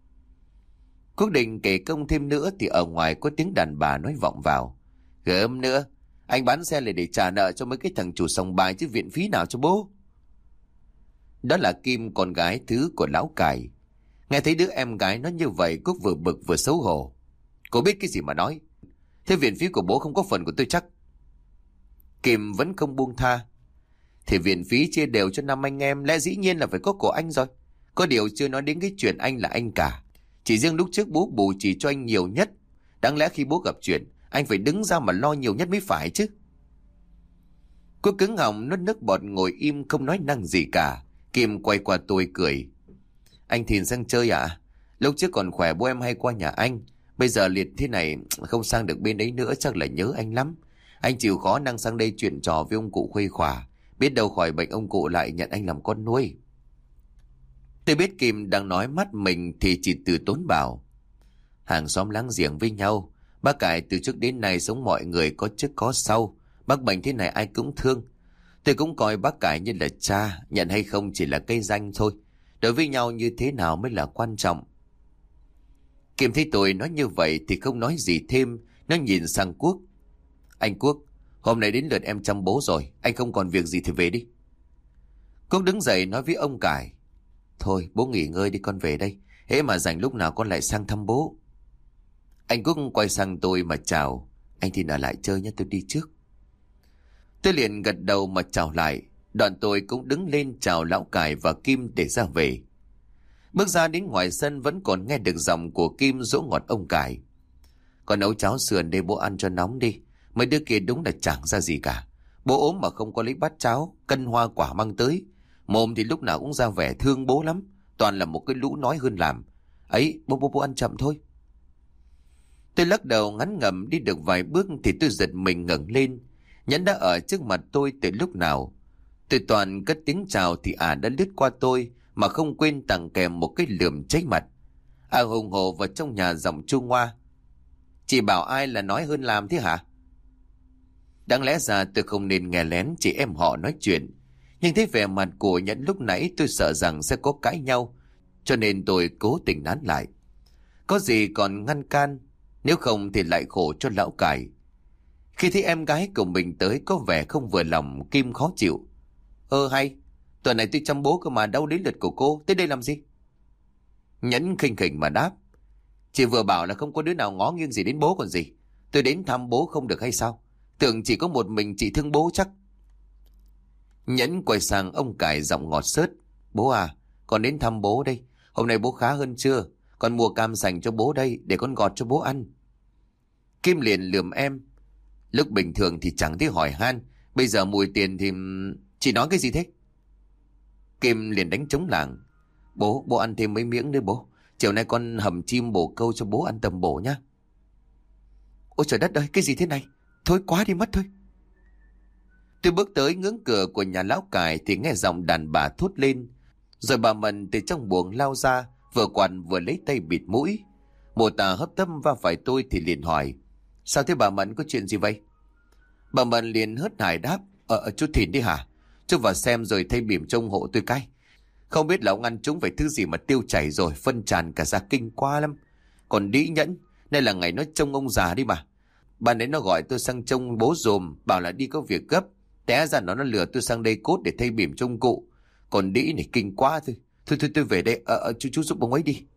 Quốc định kể công thêm nữa thì ở ngoài có tiếng đàn bà nói vọng vào. Gớm nữa, anh bán xe lại để trả nợ cho mấy cái thằng chủ sòng bài chứ viện phí nào cho bố. Đó là Kim, con gái thứ của lão Cải. Nghe thấy đứa em gái nó như vậy, Cúc vừa bực vừa xấu hổ. Cô biết cái gì mà nói? Thế viện phí của bố không có phần của tôi chắc? Kim vẫn không buông tha. Thì viện phí chia đều cho năm anh em, lẽ dĩ nhiên là phải có của anh rồi. Có điều chưa nói đến cái chuyện anh là anh cả. Chỉ riêng lúc trước bố bù chỉ cho anh nhiều nhất. Đáng lẽ khi bố gặp chuyện, anh phải đứng ra mà lo nhiều nhất mới phải chứ. Cô cứng họng nuốt nước bọt ngồi im không nói năng gì cả. Kim quay qua tôi cười. Anh Thìn sang chơi à? Lúc trước còn khỏe bố em hay qua nhà anh. Bây giờ liệt thế này không sang được bên đấy nữa, chắc là nhớ anh lắm. Anh chịu khó năng sang đây chuyện trò với ông cụ khuây khỏa. Biết đâu khỏi bệnh ông cụ lại nhận anh làm con nuôi. Tôi biết Kim đang nói mắt mình thì chỉ từ tốn bảo. Hàng xóm láng giềng với nhau. Bác Cải từ trước đến nay sống mọi người có trước có sau. Bác bệnh thế này ai cũng thương. Tôi cũng coi bác Cải như là cha. Nhận hay không chỉ là cây danh thôi. Đối với nhau như thế nào mới là quan trọng. Kim thấy tôi nói như vậy thì không nói gì thêm. Nó nhìn sang Quốc. Anh Quốc, hôm nay đến lượt em chăm bố rồi. Anh không còn việc gì thì về đi. Quốc đứng dậy nói với ông Cải. Thôi bố nghỉ ngơi đi, con về đây. Hễ mà rảnh lúc nào con lại sang thăm bố. Anh Quốc quay sang tôi mà chào. Anh thì ở lại chơi nhé, tôi đi trước. Tôi liền gật đầu mà chào lại. Đoạn tôi cũng đứng lên chào lão Cải và Kim để ra về. Bước ra đến ngoài sân vẫn còn nghe được giọng của Kim dỗ ngọt ông Cải. Con nấu cháo sườn để bố ăn cho nóng đi. Mấy đứa kia đúng là chẳng ra gì cả. Bố ốm mà không có lấy bát cháo, cân hoa quả mang tới. Mồm thì lúc nào cũng ra vẻ thương bố lắm. Toàn là một cái lũ nói hơn làm. Ấy, bố bố bố ăn chậm thôi. Tôi lắc đầu ngắn ngẩm đi được vài bước thì tôi giật mình ngẩng lên. Nhẫn đã ở trước mặt tôi từ lúc nào. Tôi toàn cất tiếng chào thì à đã lướt qua tôi mà không quên tặng kèm một cái lườm cháy mặt. À hùng hồ vào trong nhà giọng chua ngoa. Chị bảo ai là nói hơn làm thế hả? Đáng lẽ ra tôi không nên nghe lén chị em họ nói chuyện. Nhưng thấy vẻ mặt của Nhẫn lúc nãy tôi sợ rằng sẽ có cãi nhau. Cho nên tôi cố tình nán lại. Có gì còn ngăn can. Nếu không thì lại khổ cho lão Cải. Khi thấy em gái của mình tới có vẻ không vừa lòng, Kim khó chịu. Ơ hay, tuần này tôi chăm bố cơ mà, đâu đến lượt của cô, tới đây làm gì? Nhẫn khinh khỉnh mà đáp. Chị vừa bảo là không có đứa nào ngó nghiêng gì đến bố còn gì. Tôi đến thăm bố không được hay sao? Tưởng chỉ có một mình chị thương bố chắc. Nhẫn quay sang ông Cải giọng ngọt xớt. Bố à, con đến thăm bố đây. Hôm nay bố khá hơn chưa? Con mua cam sành cho bố đây để con gọt cho bố ăn. Kim liền lườm em. Lúc bình thường thì chẳng thấy hỏi han. Bây giờ mùi tiền thì... Chị nói cái gì thế? Kim liền đánh trống làng. Bố, bố ăn thêm mấy miếng nữa bố. Chiều nay con hầm chim bổ câu cho bố ăn tầm bổ nhá. Ôi trời đất ơi, cái gì thế này? Thôi quá đi mất thôi. Tôi bước tới ngưỡng cửa của nhà lão Cải thì nghe giọng đàn bà thốt lên. Rồi bà Mận từ trong buồng lao ra, vừa quạt vừa lấy tay bịt mũi. Mồ Tà hấp tấp va phải tôi thì liền hỏi. Sao thế bà Mận, có chuyện gì vậy? Bà Mận liền hớt hải đáp. Ờ chú Thìn đi hả? Chú vào xem rồi thay bỉm trông hộ tôi cái. Không biết là ông ăn trúng phải thứ gì mà tiêu chảy rồi, phân tràn cả da kinh quá lắm. Còn đĩ Nhẫn, nay là ngày nó trông ông già đi mà. Bạn ấy nó gọi tôi sang trông bố dùm, bảo là đi có việc gấp. Té ra nó nó lừa tôi sang đây cốt để thay bỉm trông cụ. Còn đĩ này kinh quá thôi. Thôi thôi tôi về đây, ờ, ờ, chú chú giúp ông ấy đi.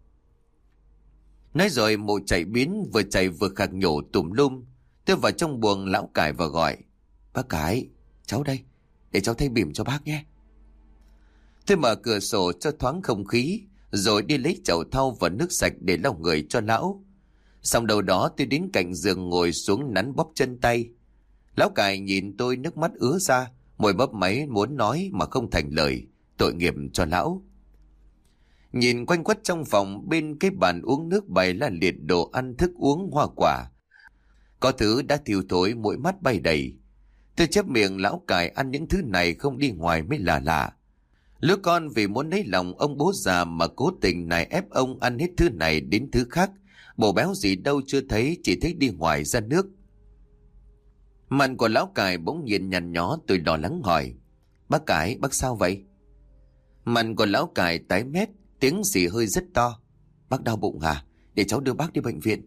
Nói rồi mụ chạy biến, vừa chạy vừa khạc nhổ tùm lum. Tôi vào trong buồng lão Cải và gọi. Bác Cải, cháu đây, để cháu thay bỉm cho bác nhé. Tôi mở cửa sổ cho thoáng không khí, rồi đi lấy chậu thau và nước sạch để lau người cho lão. Xong đầu đó tôi đến cạnh giường ngồi xuống nắn bóp chân tay. Lão Cải nhìn tôi nước mắt ứa ra, môi bóp máy muốn nói mà không thành lời, tội nghiệp cho lão. Nhìn quanh quất trong phòng, bên cái bàn uống nước bày là liệt đồ ăn thức uống hoa quả. Có thứ đã thiêu thối, mũi mắt bay đầy. Tôi chép miệng lão Cải ăn những thứ này không đi ngoài mới là lạ. Lứa con vì muốn lấy lòng ông bố già mà cố tình này ép ông ăn hết thứ này đến thứ khác. Bổ béo gì đâu chưa thấy, chỉ thấy đi ngoài ra nước. Mặt của lão Cải bỗng nhiên nhăn nhó, tôi lo lắng hỏi. Bác Cải, bác sao vậy? Mặt của lão Cải tái mét, tiếng xì hơi rất to. Bác đau bụng hả? Để cháu đưa bác đi bệnh viện.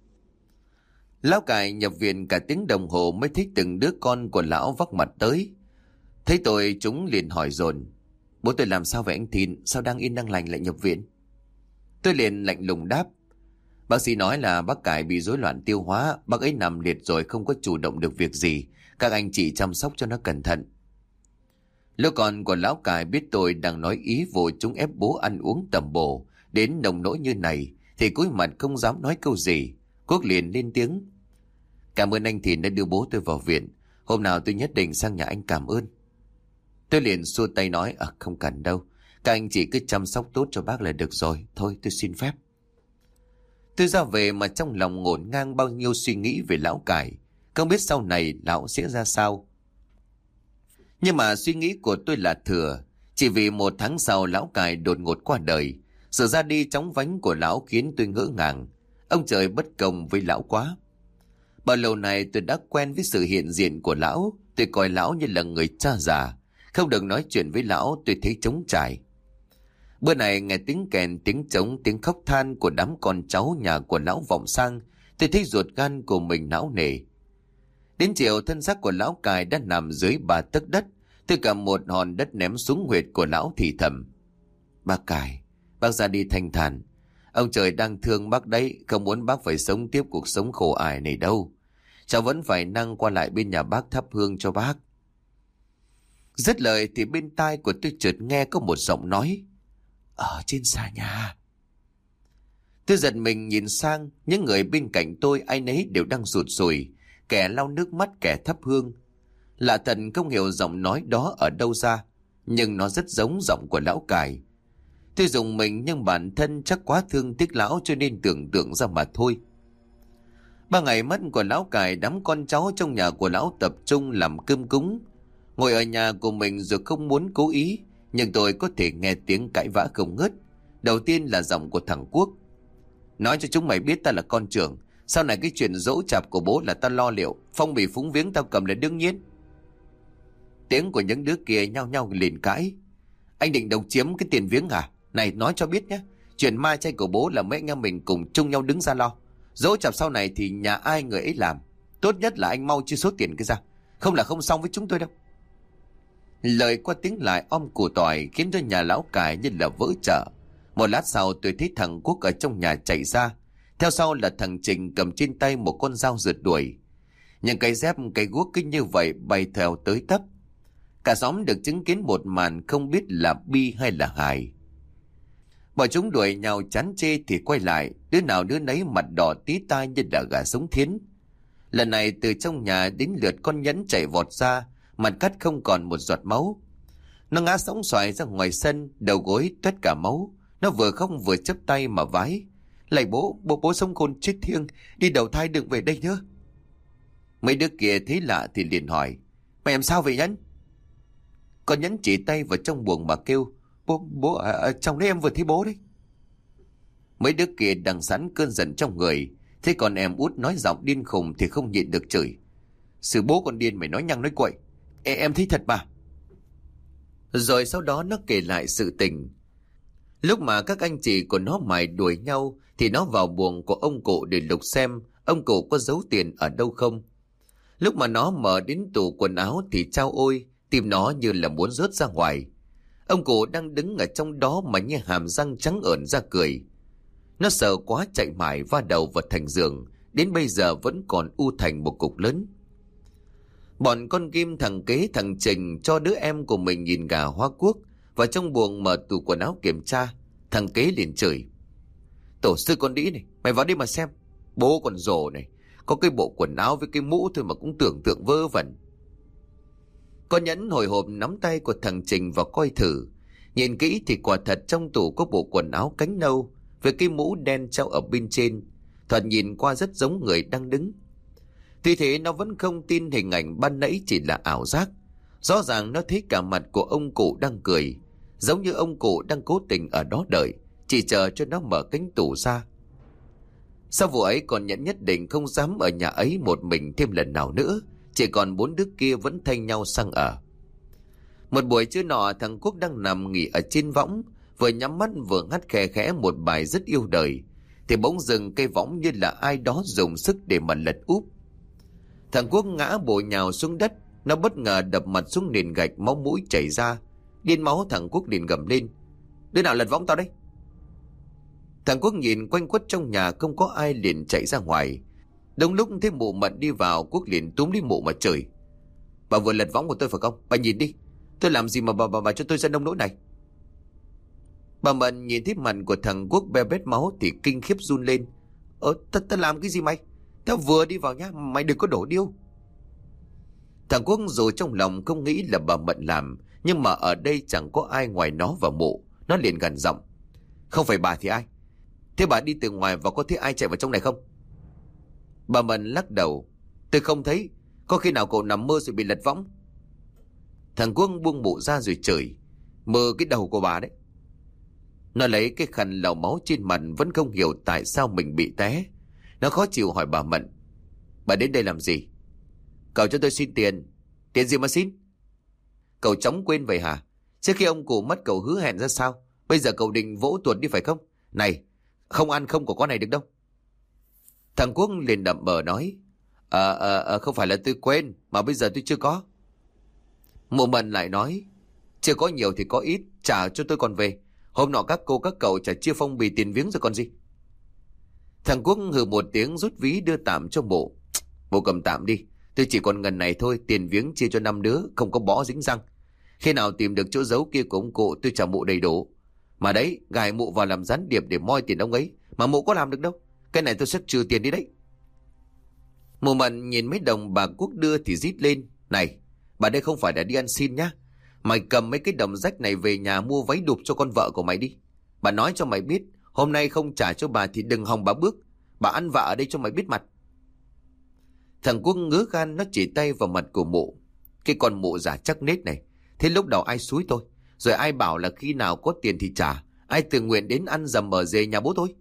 Lão Cải nhập viện cả tiếng đồng hồ mới thấy từng đứa con của lão vác mặt tới. Thấy tôi chúng liền hỏi dồn. Bố tôi làm sao vậy anh Thìn? Sao đang yên đang lành lại nhập viện? Tôi liền lạnh lùng đáp. Bác sĩ nói là bác Cải bị rối loạn tiêu hóa, bác ấy nằm liệt rồi không có chủ động được việc gì. Các anh chị chăm sóc cho nó cẩn thận. Lũ con của lão Cải biết tôi đang nói ý vô chúng ép bố ăn uống tầm bổ đến nồng nỗi như này thì cúi mặt không dám nói câu gì. Quốc liền lên tiếng. Cảm ơn anh Thìn đã đưa bố tôi vào viện. Hôm nào tôi nhất định sang nhà anh cảm ơn. Tôi liền xua tay nói, à không cần đâu. Các anh chị cứ chăm sóc tốt cho bác là được rồi. Thôi tôi xin phép. Tôi ra về mà trong lòng ngổn ngang bao nhiêu suy nghĩ về lão Cải. Không biết sau này lão sẽ ra sao. Nhưng mà suy nghĩ của tôi là thừa. Chỉ vì một tháng sau lão Cải đột ngột qua đời. Sự ra đi chóng vánh của lão khiến tôi ngỡ ngàng. Ông trời bất công với lão quá. Bao lâu này tôi đã quen với sự hiện diện của lão. Tôi coi lão như là người cha già. Không được nói chuyện với lão tôi thấy trống trải. Bữa này nghe tiếng kèn, tiếng trống, tiếng khóc than của đám con cháu nhà của lão vọng sang. Tôi thấy ruột gan của mình não nề. Đến chiều thân xác của lão Cải đã nằm dưới ba tấc đất. Tôi cầm một hòn đất ném xuống huyệt của lão thì thầm. Bác Cải, bác ra đi thanh thản. Ông trời đang thương bác đấy, không muốn bác phải sống tiếp cuộc sống khổ ải này đâu. Cháu vẫn phải năng qua lại bên nhà bác thắp hương cho bác. Dứt lời thì bên tai của tôi chợt nghe có một giọng nói. Ở trên xà nhà. Tôi giật mình nhìn sang, những người bên cạnh tôi ai nấy đều đang rụt rùi, kẻ lau nước mắt, kẻ thắp hương. Lạ thật không hiểu giọng nói đó ở đâu ra, nhưng nó rất giống giọng của lão Cải. Tôi dùng mình nhưng bản thân chắc quá thương tiếc lão cho nên tưởng tượng ra mà thôi. Ba ngày mất của lão Cải, đám con cháu trong nhà của lão tập trung làm cơm cúng. Ngồi ở nhà của mình rồi không muốn cố ý, nhưng tôi có thể nghe tiếng cãi vã không ngớt. Đầu tiên là giọng của thằng Quốc. Nói cho chúng mày biết ta là con trưởng. Sau này cái chuyện dỗ chạp của bố là ta lo liệu. Phong bì phúng viếng tao cầm là đương nhiên. Tiếng của những đứa kia nhau nhau liền cãi. Anh định độc chiếm cái tiền viếng à? Này nói cho biết nhé. Chuyện mai chay của bố là mấy anh em mình cùng chung nhau đứng ra lo. Dỗ chạp sau này thì nhà ai người ấy làm. Tốt nhất là anh mau chia số tiền cái ra. Không là không xong với chúng tôi đâu. Lời qua tiếng lại om củ tỏi khiến cho nhà lão Cải như là vỡ chợ. Một lát sau tôi thấy thằng Quốc ở trong nhà chạy ra. Theo sau là thằng Trình cầm trên tay một con dao rượt đuổi. Những cây dép cây guốc kinh như vậy bay theo tới tấp. Cả xóm được chứng kiến một màn không biết là bi hay là hài. Bọn chúng đuổi nhau chán chê thì quay lại. Đứa nào đứa nấy mặt đỏ tí tai như là gà sống thiến. Lần này từ trong nhà đến lượt con Nhẫn chạy vọt ra. Mặt cắt không còn một giọt máu. Nó ngã sóng xoài ra ngoài sân, đầu gối toét cả máu. Nó vừa khóc vừa chắp tay mà vái. Lạy bố, bố bố sống khôn chết thiêng, đi đầu thai đừng về đây nữa. Mấy đứa kia thấy lạ thì liền hỏi. Mày làm sao vậy Nhẫn? Con Nhẫn chỉ tay vào trong buồng mà kêu. Bố, bố, à, à, trong đấy em vừa thấy bố đấy. Mấy đứa kia đang sẵn cơn giận trong người. Thế còn em út nói giọng điên khùng thì không nhịn được chửi. Sự bố con điên mày nói nhăng nói quậy. Ê, em thấy thật mà. Rồi sau đó nó kể lại sự tình. Lúc mà các anh chị của nó mải đuổi nhau thì nó vào buồng của ông cụ để lục xem ông cụ có giấu tiền ở đâu không. Lúc mà nó mở đến tủ quần áo thì chao ôi, tim nó như là muốn rớt ra ngoài. Ông cụ đang đứng ở trong đó mà như hàm răng trắng ởn ra cười. Nó sợ quá chạy mãi va đầu vào thành giường, đến bây giờ vẫn còn u thành một cục lớn. Bọn con Kim, thằng Kế, thằng Trình cho đứa em của mình nhìn gà Hoa Quốc vào trong buồng mở tủ quần áo kiểm tra. Thằng Kế liền chửi. Tổ sư con đĩ này, mày vào đây mà xem. Bố còn rồ này, có cái bộ quần áo với cái mũ thôi mà cũng tưởng tượng vơ vẩn. Con Nhẫn hồi hộp nắm tay của thằng Trình và coi thử. Nhìn kỹ thì quả thật trong tủ có bộ quần áo cánh nâu với cái mũ đen treo ở bên trên. Thoạt nhìn qua rất giống người đang đứng. Tuy thế nó vẫn không tin hình ảnh ban nãy chỉ là ảo giác. Rõ ràng nó thấy cả mặt của ông cụ đang cười, giống như ông cụ đang cố tình ở đó đợi, chỉ chờ cho nó mở cánh tủ ra. Sau vụ ấy Con Nhẫn nhất định không dám ở nhà ấy một mình thêm lần nào nữa. Chỉ còn bốn đứa kia vẫn thay nhau sang ở. Một buổi trưa nọ, thằng Quốc đang nằm nghỉ ở trên võng, vừa nhắm mắt vừa ngắt khẽ khẽ một bài rất yêu đời, thì bỗng dừng cây võng như là ai đó dùng sức để mà lật úp. Thằng Quốc ngã bổ nhào xuống đất. Nó bất ngờ đập mặt xuống nền gạch, máu mũi chảy ra. Điên máu thằng Quốc liền gầm lên. Đứa nào lật võng tao đấy? Thằng Quốc nhìn quanh quất trong nhà không có ai liền chạy ra ngoài. Đúng lúc thấy mụ Mận đi vào, Quốc liền túm lấy mụ mà chửi. Bà vừa lật võng của tôi phải không? Bà nhìn đi, tôi làm gì mà bà bà, bà cho tôi ra nông nỗi này? Bà Mận nhìn thấy mặt của thằng Quốc be bết máu thì kinh khiếp run lên. Ờ, ta, ta làm cái gì mày? Tao vừa đi vào nhá, mày đừng có đổ điêu. Thằng Quốc dù trong lòng không nghĩ là bà Mận làm, nhưng mà ở đây chẳng có ai ngoài nó và mụ. Nó liền gằn giọng. Không phải bà thì ai? Thế bà đi từ ngoài và có thấy ai chạy vào trong này không? Bà Mận lắc đầu. Tôi không thấy. Có khi nào cậu nằm mơ rồi bị lật võng? Thằng Quốc buông mụ ra rồi chửi. Mơ cái đầu của bà đấy. Nó lấy cái khăn lau máu trên mặt, vẫn không hiểu tại sao mình bị té. Nó khó chịu hỏi bà Mận. Bà đến đây làm gì? Cậu cho tôi xin tiền. Tiền gì mà xin? Cậu chóng quên vậy hả? Trước khi ông cụ mất cậu hứa hẹn ra sao? Bây giờ cậu định vỗ tuột đi phải không? Này, không ăn không của con này được đâu. Thằng Quốc liền đậm bờ nói. Ờ, à, à, à, không phải là tôi quên, mà bây giờ tôi chưa có. Mụ Mận lại nói. Chưa có nhiều thì có ít, trả cho tôi còn về. Hôm nọ các cô các cậu trả chia phong bì tiền viếng rồi còn gì. Thằng Quốc hừ một tiếng rút ví đưa tạm cho mụ. Mụ cầm tạm đi, tôi chỉ còn ngần này thôi, tiền viếng chia cho năm đứa, không có bỏ dính răng. Khi nào tìm được chỗ giấu kia của ông cụ tôi trả mụ đầy đủ. Mà đấy, gài mụ vào làm gián điệp để moi tiền ông ấy, mà mụ có làm được đâu. Cái này tôi sẽ trừ tiền đi đấy. Mụ Mận nhìn mấy đồng bà Quốc đưa thì rít lên. Này, bà đây không phải là đi ăn xin nhá. Mày cầm mấy cái đồng rách này về nhà mua váy đụp cho con vợ của mày đi. Bà nói cho mày biết, hôm nay không trả cho bà thì đừng hòng bà bước. Bà ăn vạ ở đây cho mày biết mặt. Thằng Quốc ngứa gan, nó chỉ tay vào mặt của mụ. Cái con mụ giả chắc nết này. Thế lúc đầu ai xúi tôi? Rồi ai bảo là khi nào có tiền thì trả? Ai tự nguyện đến ăn dầm ở rể nhà bố tôi?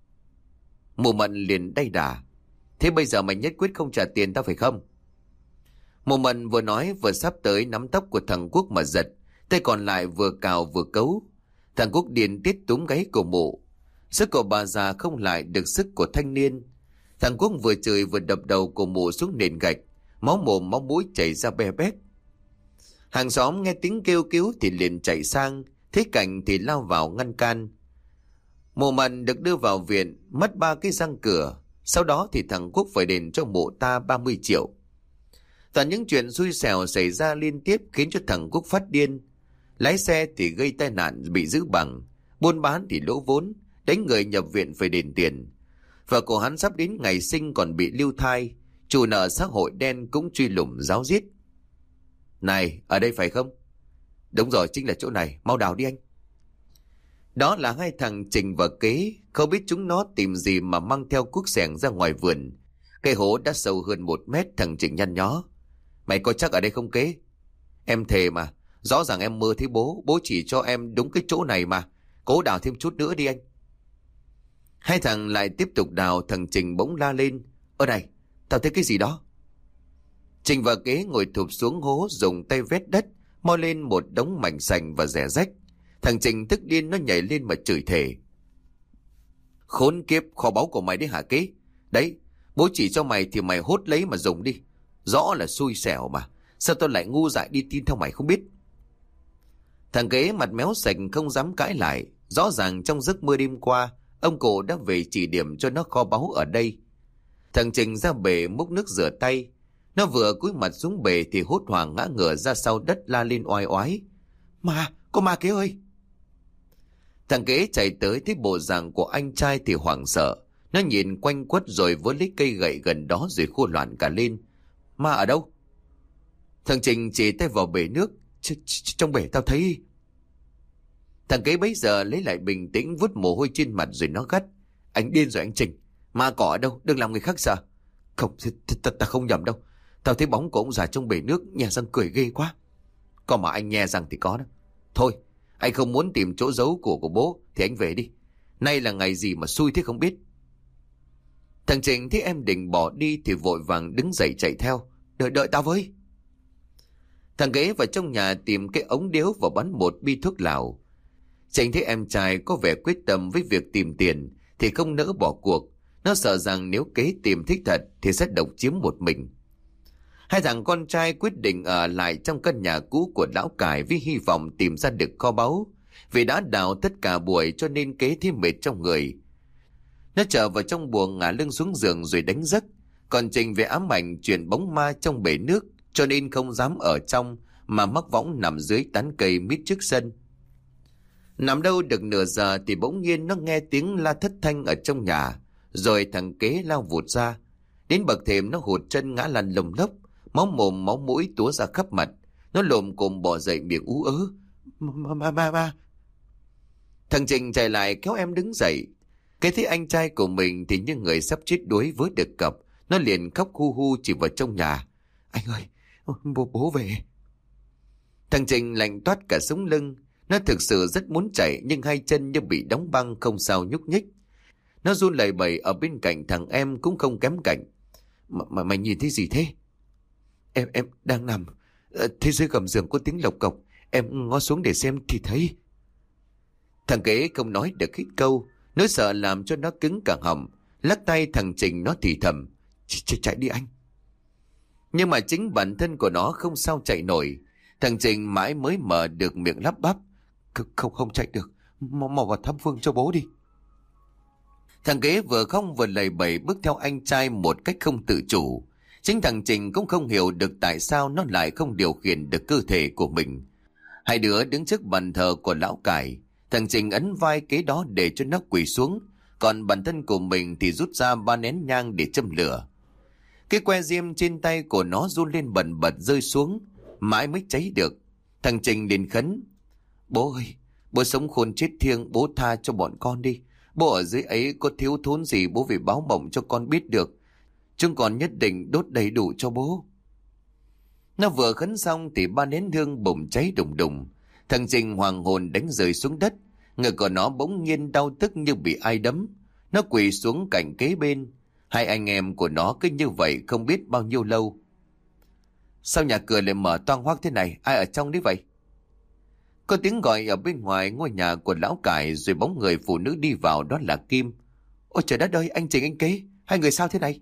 Mụ Mận liền đay đà. Thế bây giờ mày nhất quyết không trả tiền tao phải không? Mụ Mận vừa nói vừa sắp tới nắm tóc của thằng Quốc mà giật. Tay còn lại vừa cào vừa cấu. Thằng Quốc điên tiết túm gáy của mụ. Sức của bà già không lại được sức của thanh niên. Thằng Quốc vừa chửi vừa đập đầu của mụ xuống nền gạch. Máu mồm máu mũi chảy ra be bét. Hàng xóm nghe tiếng kêu cứu thì liền chạy sang. Thấy cảnh thì lao vào ngăn can. Mụ Mận được đưa vào viện, mất ba cái răng cửa. Sau đó thì thằng Quốc phải đền cho mụ ta ba mươi triệu. Toàn những chuyện xui xẻo xảy ra liên tiếp khiến cho thằng Quốc phát điên. Lái xe thì gây tai nạn bị giữ bằng, buôn bán thì lỗ vốn, đánh người nhập viện phải đền tiền. Vợ của hắn sắp đến ngày sinh còn bị lưu thai, chủ nợ xã hội đen cũng truy lùng ráo riết. Này, ở đây phải không? Đúng rồi, chính là chỗ này, mau đào đi anh. Đó là hai thằng Trình và Kế, không biết chúng nó tìm gì mà mang theo cuốc xẻng ra ngoài vườn. Cây hố đã sâu hơn một mét. Thằng Trình nhăn nhó. Mày có chắc ở đây không Kế? Em thề mà, rõ ràng em mơ thấy bố, bố chỉ cho em đúng cái chỗ này mà. Cố đào thêm chút nữa đi anh. Hai thằng lại tiếp tục đào. Thằng Trình bỗng la lên. Ở đây, tao thấy cái gì đó. Trình và Kế ngồi thụp xuống hố, dùng tay vét đất, mo lên một đống mảnh sành và rẻ rách. Thằng Trình tức điên, nó nhảy lên mà chửi thề. Khốn kiếp, kho báu của mày đấy hả Kế? Đấy, bố chỉ cho mày thì mày hốt lấy mà dùng đi. Rõ là xui xẻo mà, sao tao lại ngu dại đi tin theo mày không biết? Thằng Kế mặt méo sạch không dám cãi lại. Rõ ràng trong giấc mơ đêm qua, ông cụ đã về chỉ điểm cho nó kho báu ở đây. Thằng Trình ra bể múc nước rửa tay. Nó vừa cúi mặt xuống bể thì hốt hoảng ngã ngửa ra sau đất la lên oai oái. Mà, có ma Kế ơi! Thằng Kế chạy tới thấy bộ dạng của anh trai thì hoảng sợ. Nó nhìn quanh quất rồi vớ lấy cây gậy gần đó rồi khua loạn cả lên. Ma ở đâu? Thằng Trình chỉ tay vào bể nước. Ch -ch Trong bể tao thấy. Thằng Kế bấy giờ lấy lại bình tĩnh, vút mồ hôi trên mặt rồi nó gắt. Anh điên rồi anh Trình. Ma cỏ ở đâu? Đừng làm người khác sợ. Không, ta không nhầm đâu. Tao thấy bóng của ông già trong bể nước, nhè răng cười ghê quá. Còn mà anh nhè răng thì có đó. Thôi, anh không muốn tìm chỗ giấu của của bố thì anh về đi. Nay là ngày gì mà xui thế không biết. Thằng Trình thấy em định bỏ đi thì vội vàng đứng dậy chạy theo. Đợi đợi tao với. Thằng Kế vào trong nhà tìm cái ống điếu và bắn một bi thuốc lào. Trình thấy em trai có vẻ quyết tâm với việc tìm tiền thì không nỡ bỏ cuộc. Nó sợ rằng nếu Kế tìm thích thật thì sẽ độc chiếm một mình. Hai thằng con trai quyết định ở lại trong căn nhà cũ của lão cải với hy vọng tìm ra được kho báu. Vì đã đào tất cả buổi cho nên Kế thấy mệt trong người. Nó trở vào trong buồng ngả lưng xuống giường rồi đánh giấc. Còn Trình về ám ảnh chuyện bóng ma trong bể nước, cho nên không dám ở trong mà mắc võng nằm dưới tán cây mít trước sân. Nằm đâu được nửa giờ thì bỗng nhiên nó nghe tiếng la thất thanh ở trong nhà, rồi thằng kế lao vụt ra. Đến bậc thềm nó hụt chân ngã lăn lồng lốc, máu mồm máu mũi túa ra khắp mặt. Nó lồm cồm bò dậy miệng ú ớ. Ma ma ma ma. Thằng Trình chạy lại kéo em đứng dậy. Cái thấy anh trai của mình thì như người sắp chết đuối với được cập. Nó liền khóc hu hu chỉ vào trong nhà. Anh ơi, bố, bố về. Thằng Trình lạnh toát cả sống lưng. Nó thực sự rất muốn chạy, nhưng hai chân như bị đóng băng không sao nhúc nhích. Nó run lẩy bẩy ở bên cạnh thằng em cũng không kém cạnh. M mà mày nhìn thấy gì thế? Em em đang nằm. Thế dưới gầm giường có tiếng lộc cộc. Em ngó xuống để xem thì thấy. Thằng kế không nói được hết câu. Nỗi sợ làm cho nó cứng cả họng. Lắc tay thằng Trình nó thì thầm. Ch chạy đi anh. Nhưng mà chính bản thân của nó không sao chạy nổi. Thằng Trình mãi mới mở được miệng lắp bắp. Không không chạy được. Mau mau vào thăm Phương cho bố đi. Thằng kế vừa không vừa lầy bầy bước theo anh trai một cách không tự chủ. Chính thằng Trình cũng không hiểu được tại sao nó lại không điều khiển được cơ thể của mình. Hai đứa đứng trước bàn thờ của lão cải. Thằng Trình ấn vai kế đó để cho nó quỳ xuống. Còn bản thân của mình thì rút ra ba nén nhang để châm lửa. Cái que diêm trên tay của nó run lên bần bật rơi xuống. Mãi mới cháy được. Thằng Trình liền khấn. Bố ơi, bố sống khôn chết thiêng, bố tha cho bọn con đi. Bố ở dưới ấy có thiếu thốn gì bố phải báo mộng cho con biết được. Chúng con nhất định đốt đầy đủ cho bố. Nó vừa khấn xong thì ba nén hương bùng cháy đùng đùng. Thằng Trình hoàng hồn đánh rơi xuống đất. Người của nó bỗng nhiên đau tức như bị ai đấm. Nó quỳ xuống cạnh kế bên. Hai anh em của nó cứ như vậy không biết bao nhiêu lâu. Sao nhà cửa lại mở toang hoác thế này? Ai ở trong đấy vậy? Có tiếng gọi ở bên ngoài ngôi nhà của lão cải, rồi bóng người phụ nữ đi vào, đó là Kim. Ôi trời đất ơi, anh Trình anh kế, hai người sao thế này?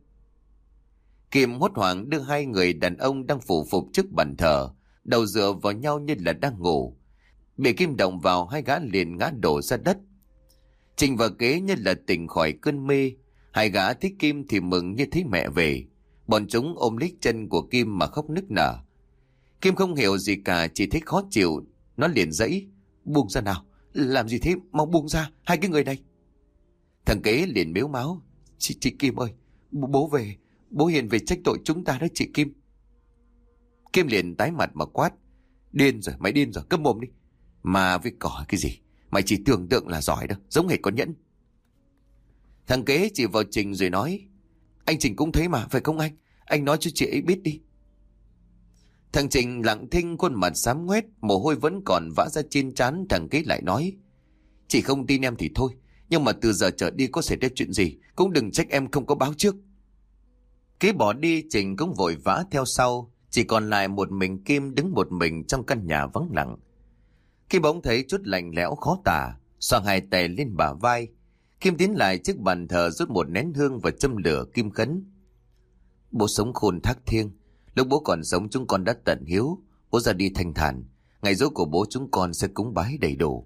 Kim hốt hoảng đưa hai người đàn ông đang phủ phục trước bàn thờ, đầu dựa vào nhau như là đang ngủ. Bị Kim động vào, hai gã liền ngã đổ ra đất. Trình và kế như là tỉnh khỏi cơn mê. Hai gã thấy Kim thì mừng như thấy mẹ về. Bọn chúng ôm lấy chân của Kim mà khóc nức nở. Kim không hiểu gì cả, chỉ thấy khó chịu. Nó liền dãy. Buông ra nào. Làm gì thế? Mau buông ra. Hai cái người này. Thằng kế liền mếu máo. Chị, chị Kim ơi. Bố về. Bố hiền về trách tội chúng ta đó chị Kim. Kim liền tái mặt mà quát. Điên rồi. Mày điên rồi. Câm mồm đi. Mà với cỏ cái gì? Mày chỉ tưởng tượng là giỏi đó. Giống hệt con nhẫn. Thằng kế chỉ vào Trình rồi nói. Anh Trình cũng thấy mà. Phải không anh? Anh nói cho chị ấy biết đi. Thằng Trình lặng thinh, khuôn mặt xám ngoét, mồ hôi vẫn còn vã ra trên trán. Thằng kế lại nói. Chị không tin em thì thôi, nhưng mà từ giờ trở đi có xảy ra chuyện gì cũng đừng trách em không có báo trước. Kế bỏ đi, Trình cũng vội vã theo sau. Chỉ còn lại một mình Kim đứng một mình trong căn nhà vắng lặng. Kim bỗng thấy chút lạnh lẽo khó tả, xoàng hai tay lên bả vai. Kim tiến lại trước bàn thờ, rút một nén hương và châm lửa. Kim khấn. Bố sống khôn thác thiêng, lúc bố còn sống chúng con đã tận hiếu. Bố ra đi thanh thản, ngày giỗ của bố chúng con sẽ cúng bái đầy đủ.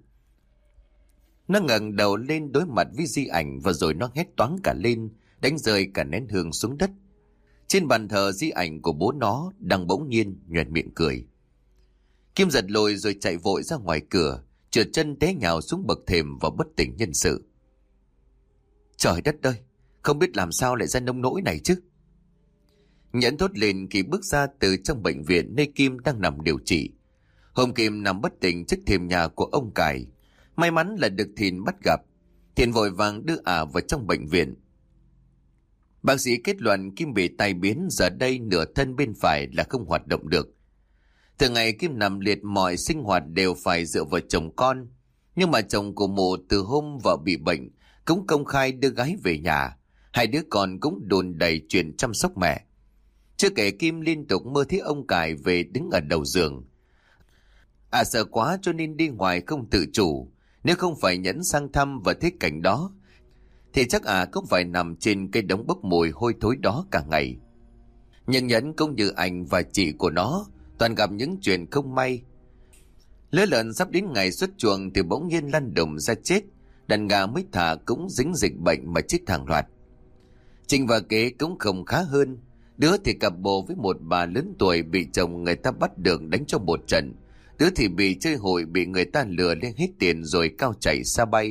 Nó ngẩng đầu lên đối mặt với di ảnh, và rồi nó hét toáng cả lên, đánh rơi cả nén hương xuống đất. Trên bàn thờ, di ảnh của bố nó đang bỗng nhiên nhoẻn miệng cười. Kim giật lùi rồi chạy vội ra ngoài cửa, trượt chân té nhào xuống bậc thềm và bất tỉnh nhân sự. Trời đất ơi, không biết làm sao lại ra nông nỗi này chứ. Nhẫn thốt lên khi bước ra từ trong bệnh viện nơi Kim đang nằm điều trị. Hôm Kim nằm bất tỉnh trước thềm nhà của ông Cải. May mắn là được Thìn bắt gặp. Thìn vội vàng đưa ả vào trong bệnh viện. Bác sĩ kết luận Kim bị tai biến, giờ đây nửa thân bên phải là không hoạt động được. Từ ngày Kim nằm liệt, mọi sinh hoạt đều phải dựa vào chồng con. Nhưng mà chồng của mụ từ hôm vợ bị bệnh cũng công khai đưa gái về nhà. Hai đứa con cũng đồn đầy chuyện chăm sóc mẹ. Chưa kể Kim liên tục mơ thấy ông Cải về đứng ở đầu giường. À sợ quá cho nên đi ngoài không tự chủ. Nếu không phải Nhẫn sang thăm và thấy cảnh đó thì chắc à cũng phải nằm trên cái đống bốc mùi hôi thối đó cả ngày. Nhưng Nhẫn cũng như anh và chị của nó toàn gặp những chuyện không may. Lứa lợn sắp đến ngày xuất chuồng thì bỗng nhiên lăn đùng ra chết. đàn gà mới thả cũng dính dịch bệnh mà chết hàng loạt. Trình và Kế cũng không khá hơn, đứa thì cặp bồ với một bà lớn tuổi bị chồng người ta bắt được đánh cho một trận, đứa thì bị chơi hụi bị người ta lừa lên hết tiền rồi cao chạy xa bay.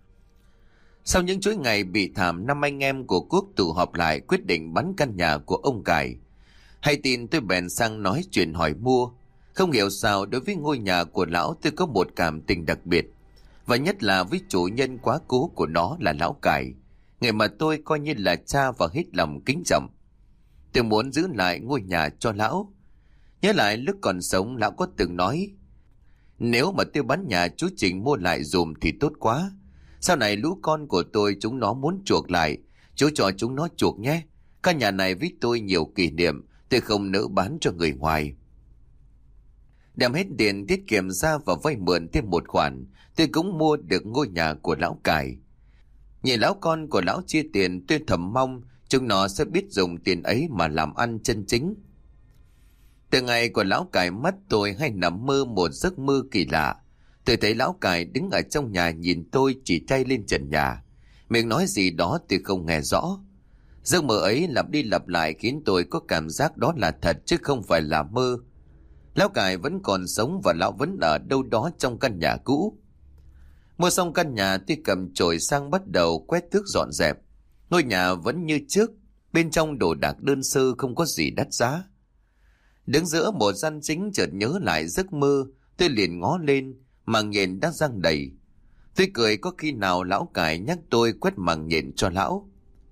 Sau những chuỗi ngày bị thảm, năm anh em của Quốc tụ họp lại quyết định bán căn nhà của ông Cải. Hay tin tôi bèn sang nói chuyện hỏi mua. Không hiểu sao đối với ngôi nhà của lão tôi có một cảm tình đặc biệt, và nhất là với chủ nhân quá cố của nó là lão Cải, người mà tôi coi như là cha và hết lòng kính trọng. Tôi muốn giữ lại ngôi nhà cho lão. Nhớ lại lúc còn sống lão có từng nói, nếu mà tôi bán nhà chú Trình mua lại dùm thì tốt quá. Sau này lũ con của tôi chúng nó muốn chuộc lại, chú cho chúng nó chuộc nhé. Căn nhà này với tôi nhiều kỷ niệm, tôi không nỡ bán cho người ngoài. Đem hết tiền tiết kiệm ra và vay mượn thêm một khoản, tôi cũng mua được ngôi nhà của lão Cải. Nhìn lão con của lão chia tiền, tôi thầm mong chúng nó sẽ biết dùng tiền ấy mà làm ăn chân chính. Từ ngày của lão Cải mất, tôi hay nằm mơ một giấc mơ kỳ lạ. Tôi thấy lão Cải đứng ở trong nhà nhìn tôi, chỉ tay lên trần nhà. Miệng nói gì đó tôi không nghe rõ. Giấc mơ ấy lặp đi lặp lại khiến tôi có cảm giác đó là thật chứ không phải là mơ. Lão Cải vẫn còn sống và lão vẫn ở đâu đó trong căn nhà cũ. Mua xong căn nhà, tôi cầm chổi sang bắt đầu quét tước dọn dẹp. Ngôi nhà vẫn như trước, bên trong đồ đạc đơn sơ không có gì đắt giá. Đứng giữa một gian chính chợt nhớ lại giấc mơ, tôi liền ngó lên, màng nhện đã răng đầy. Tôi cười có khi nào lão Cải nhắc tôi quét màng nhện cho lão.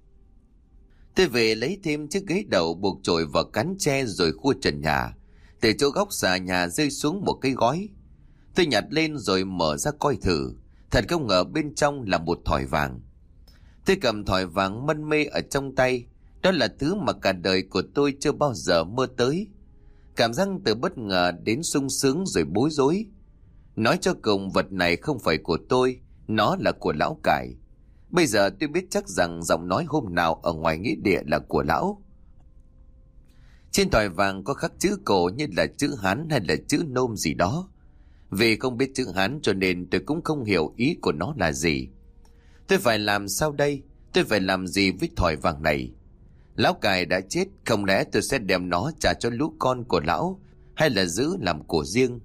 Tôi về lấy thêm chiếc ghế đầu buộc chổi vào cán tre rồi khua trần nhà. Từ chỗ góc xà nhà rơi xuống một cái gói. Tôi nhặt lên rồi mở ra coi thử. Thật không ngờ bên trong là một thỏi vàng. Tôi cầm thỏi vàng mân mê ở trong tay. Đó là thứ mà cả đời của tôi chưa bao giờ mơ tới. Cảm giác từ bất ngờ đến sung sướng rồi bối rối. Nói cho cùng vật này không phải của tôi, nó là của lão Cải. Bây giờ tôi biết chắc rằng giọng nói hôm nào ở ngoài nghĩa địa là của lão. Trên thỏi vàng có khắc chữ cổ như là chữ Hán hay là chữ Nôm gì đó. Vì không biết chữ Hán cho nên tôi cũng không hiểu ý của nó là gì. Tôi phải làm sao đây? Tôi phải làm gì với thỏi vàng này? Lão Cải đã chết, không lẽ tôi sẽ đem nó trả cho lũ con của lão, hay là giữ làm của riêng?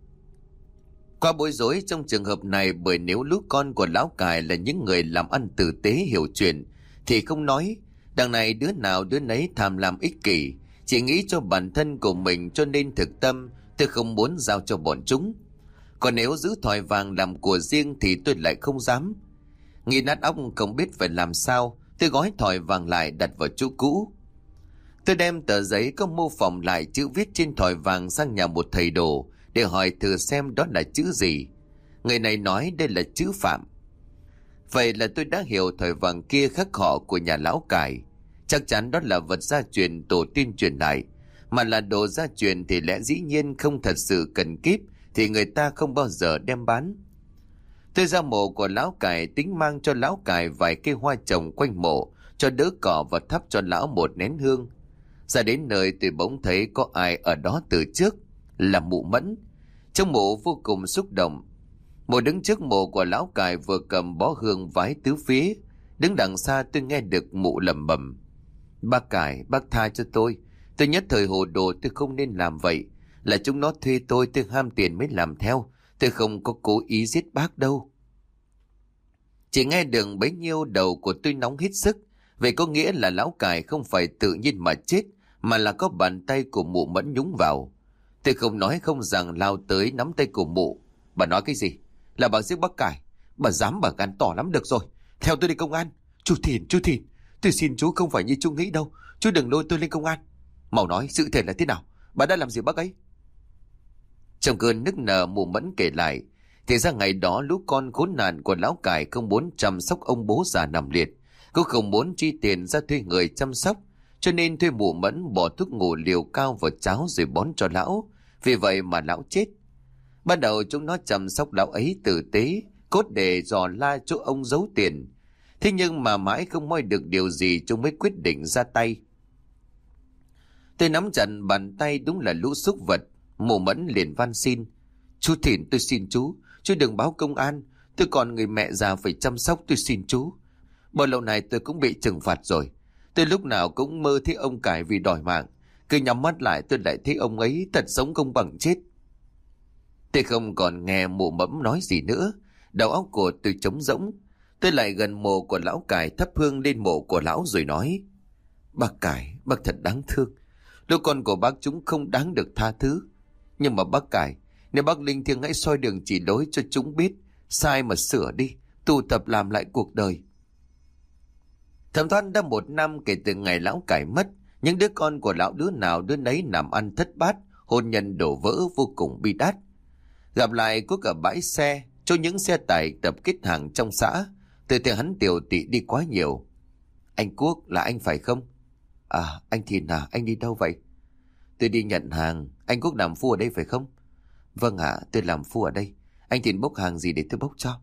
Qua bối rối trong trường hợp này, bởi nếu lũ con của lão Cải là những người làm ăn tử tế hiểu chuyện, thì không nói, đằng này đứa nào đứa nấy tham lam ích kỷ, chỉ nghĩ cho bản thân của mình, cho nên thực tâm tôi không muốn giao cho bọn chúng. Còn nếu giữ thỏi vàng làm của riêng thì tôi lại không dám. Nghĩ nát óc không biết phải làm sao, tôi gói thỏi vàng lại đặt vào chỗ cũ. Tôi đem tờ giấy có mô phỏng lại chữ viết trên thỏi vàng sang nhà một thầy đồ để hỏi thử xem đó là chữ gì. Người này nói đây là chữ Phạm. Vậy là tôi đã hiểu thỏi vàng kia khắc họ của nhà lão Cải. Chắc chắn đó là vật gia truyền tổ tiên truyền lại. Mà là đồ gia truyền thì lẽ dĩ nhiên không thật sự cần kíp, thì người ta không bao giờ đem bán. Tôi ra mộ của lão Cải tính mang cho lão Cải vài cây hoa trồng quanh mộ, cho đỡ cỏ, và thắp cho lão một nén hương. Ra đến nơi tôi bỗng thấy có ai ở đó từ trước, là mụ Mẫn. Trong mộ vô cùng xúc động. Mụ đứng trước mộ của lão Cải vừa cầm bó hương vái tứ phía. Đứng đằng xa tôi nghe được mụ lẩm bẩm: "Bác Cải, bác tha cho tôi. Tôi nhất thời hồ đồ, tôi không nên làm vậy. Là chúng nó thuê tôi, tôi ham tiền mới làm theo. Tôi không có cố ý giết bác đâu." Chỉ nghe được bấy nhiêu đầu của tôi nóng hết sức. Vậy có nghĩa là lão Cải không phải tự nhiên mà chết, mà là có bàn tay của mụ Mẫn nhúng vào. Tôi không nói không rằng lao tới nắm tay của mụ. "Bà nói cái gì? Là bà giết bác Cải? Bà dám, bà gan tỏ lắm. Được rồi, theo tôi đi công an." "Chú Thìn, chú Thìn, tôi xin chú, không phải như chú nghĩ đâu. Chú đừng lôi tôi lên công an. Mau nói sự thể là thế nào? Bà đã làm gì bác ấy?" Trong cơn nức nở, mụ Mẫn kể lại. Thì ra ngày đó lũ con khốn nạn của lão Cải không muốn chăm sóc ông bố già nằm liệt, cũng không muốn chi tiền ra thuê người chăm sóc, cho nên thuê mụ Mẫn bỏ thuốc ngủ liều cao vào cháo rồi bón cho lão. Vì vậy mà lão chết. Ban đầu chúng nó chăm sóc lão ấy tử tế, cốt để dò la chỗ ông giấu tiền. Thế nhưng mà mãi không moi được điều gì, chúng mới quyết định ra tay. Tôi nắm chặt bàn tay, đúng là lũ súc vật. Mụ Mẫn liền van xin: "Chú Thìn, tôi xin chú, chú đừng báo công an. Tôi còn người mẹ già phải chăm sóc, tôi xin chú. Bao lâu nay tôi cũng bị trừng phạt rồi. Tôi lúc nào cũng mơ thấy ông cải vì đòi mạng. Cứ nhắm mắt lại tôi lại thấy ông ấy thật sống không bằng chết. Tôi không còn nghe mụ mẫm nói gì nữa. Đầu óc của tôi trống rỗng. Tôi lại gần mộ của lão cải, thắp hương lên mộ của lão rồi nói: Bác cải, bác thật đáng thương. Đứa con của bác chúng không đáng được tha thứ. Nhưng mà bác cải, nếu bác linh thiêng hãy soi đường chỉ lối cho chúng biết, sai mà sửa đi, tu tập làm lại cuộc đời. Thẩm thoát đã một năm kể từ ngày lão cải mất. Những đứa con của lão đứa nào đứa nấy làm ăn thất bát, hôn nhân đổ vỡ vô cùng bi đát. Gặp lại Quốc ở bãi xe, cho những xe tải tập kết hàng trong xã. Từ từ hắn tiều tị đi quá nhiều. Anh Quốc, là anh phải không? À, anh Thìn à, anh đi đâu vậy? Tôi đi nhận hàng. Anh Quốc làm phu ở đây phải không? Vâng ạ, à, tôi làm phu ở đây. Anh Thìn bốc hàng gì để tôi bốc cho?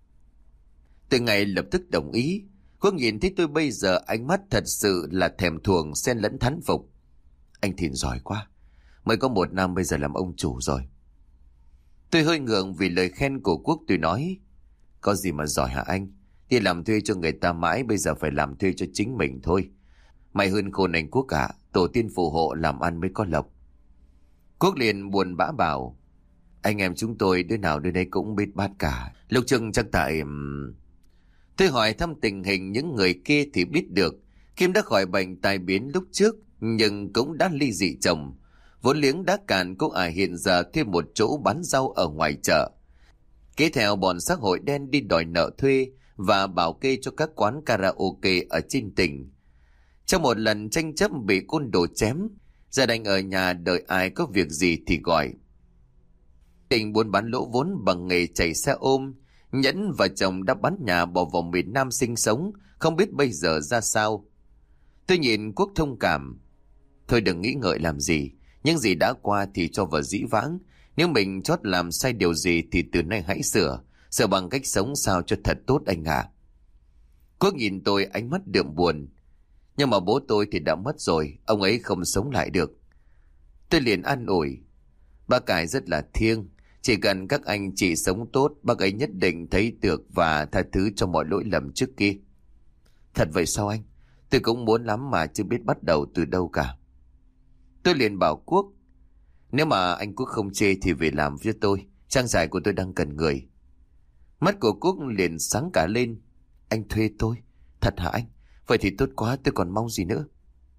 Tôi ngay lập tức đồng ý. Quốc nhìn thấy tôi bây giờ, ánh mắt thật sự là thèm thuồng xen lẫn thán phục. Anh Thìn giỏi quá, mới có một năm bây giờ làm ông chủ rồi. Tôi hơi ngượng vì lời khen của Quốc. Tôi nói: Có gì mà giỏi hả anh? Đi làm thuê cho người ta mãi, bây giờ phải làm thuê cho chính mình thôi. Mày hơn khôn anh Quốc cả, tổ tiên phù hộ làm ăn mới có lộc. Quốc liền buồn bã bảo: Anh em chúng tôi đứa nào đứa đấy cũng biết bát cả. Lúc chừng chắc tại... Tôi hỏi thăm tình hình những người kia thì biết được Kim đã khỏi bệnh tai biến lúc trước, nhưng cũng đã ly dị chồng. Vốn liếng đã cạn, cô ả hiện giờ thuê một chỗ bán rau ở ngoài chợ. Kế theo bọn xã hội đen đi đòi nợ thuê và bảo kê cho các quán karaoke ở trên tỉnh. Trong một lần tranh chấp bị côn đồ chém, gia đình ở nhà đợi ai có việc gì thì gọi. Tình buôn bán lỗ vốn bằng nghề chạy xe ôm. Nhẫn và chồng đã bán nhà bỏ vào miền Nam sinh sống, không biết bây giờ ra sao. Tôi nhìn Quốc thông cảm: Thôi đừng nghĩ ngợi làm gì, những gì đã qua thì cho vào dĩ vãng. Nếu mình chót làm sai điều gì thì từ nay hãy sửa, sửa bằng cách sống sao cho thật tốt anh ạ. Quốc nhìn tôi ánh mắt đượm buồn: Nhưng mà bố tôi thì đã mất rồi, ông ấy không sống lại được. Tôi liền an ủi: Bác cải rất là thiêng, chỉ cần các anh chị sống tốt, bác ấy nhất định thấy được và tha thứ cho mọi lỗi lầm trước kia. Thật vậy sao anh? Tôi cũng muốn lắm mà chưa biết bắt đầu từ đâu cả. Tôi liền bảo Quốc: Nếu mà anh Quốc không chê thì về làm với tôi, trang trại của tôi đang cần người. Mắt của Quốc liền sáng cả lên: Anh thuê tôi? Thật hả anh? Vậy thì tốt quá, tôi còn mong gì nữa.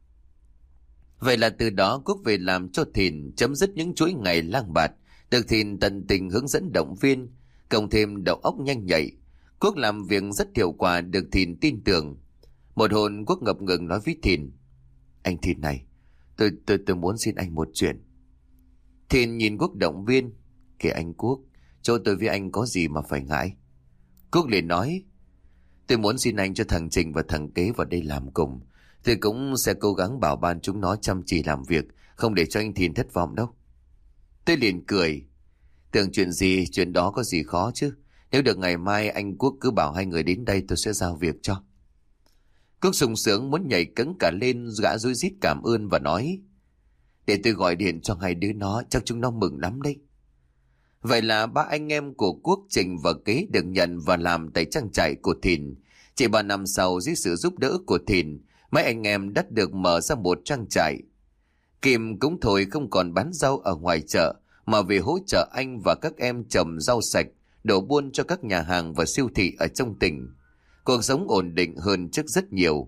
Vậy là từ đó Quốc về làm cho Thìn, chấm dứt những chuỗi ngày lang bạt. Được Thìn tận tình hướng dẫn động viên, cộng thêm đầu óc nhanh nhạy, Quốc làm việc rất hiệu quả, được Thìn tin tưởng. Một hôm Quốc ngập ngừng nói với Thìn: Anh Thìn này, tôi tôi tôi muốn xin anh một chuyện. Thìn nhìn Quốc động viên: Kìa anh Quốc, chỗ tôi với anh có gì mà phải ngại. Quốc liền nói: Tôi muốn xin anh cho thằng Trình và thằng Kế vào đây làm cùng. Tôi cũng sẽ cố gắng bảo ban chúng nó chăm chỉ làm việc, không để cho anh Thìn thất vọng đâu. Tôi liền cười: Tưởng chuyện gì, chuyện đó có gì khó chứ. Nếu được ngày mai anh Quốc cứ bảo hai người đến đây, tôi sẽ giao việc cho. Quốc sung sướng muốn nhảy cẫng cả lên, gã rối rít cảm ơn và nói: Để tôi gọi điện cho hai đứa nó, chắc chúng nó mừng lắm đấy. Vậy là ba anh em của Quốc, Trình và Kế được nhận và làm tại trang trại của Thìn. Chỉ ba năm sau, dưới sự giúp đỡ của Thìn, mấy anh em đã được mở ra một trang trại. Kim cũng thôi không còn bán rau ở ngoài chợ, mà về hỗ trợ anh và các em trồng rau sạch, đổ buôn cho các nhà hàng và siêu thị ở trong tỉnh. Cuộc sống ổn định hơn trước rất nhiều.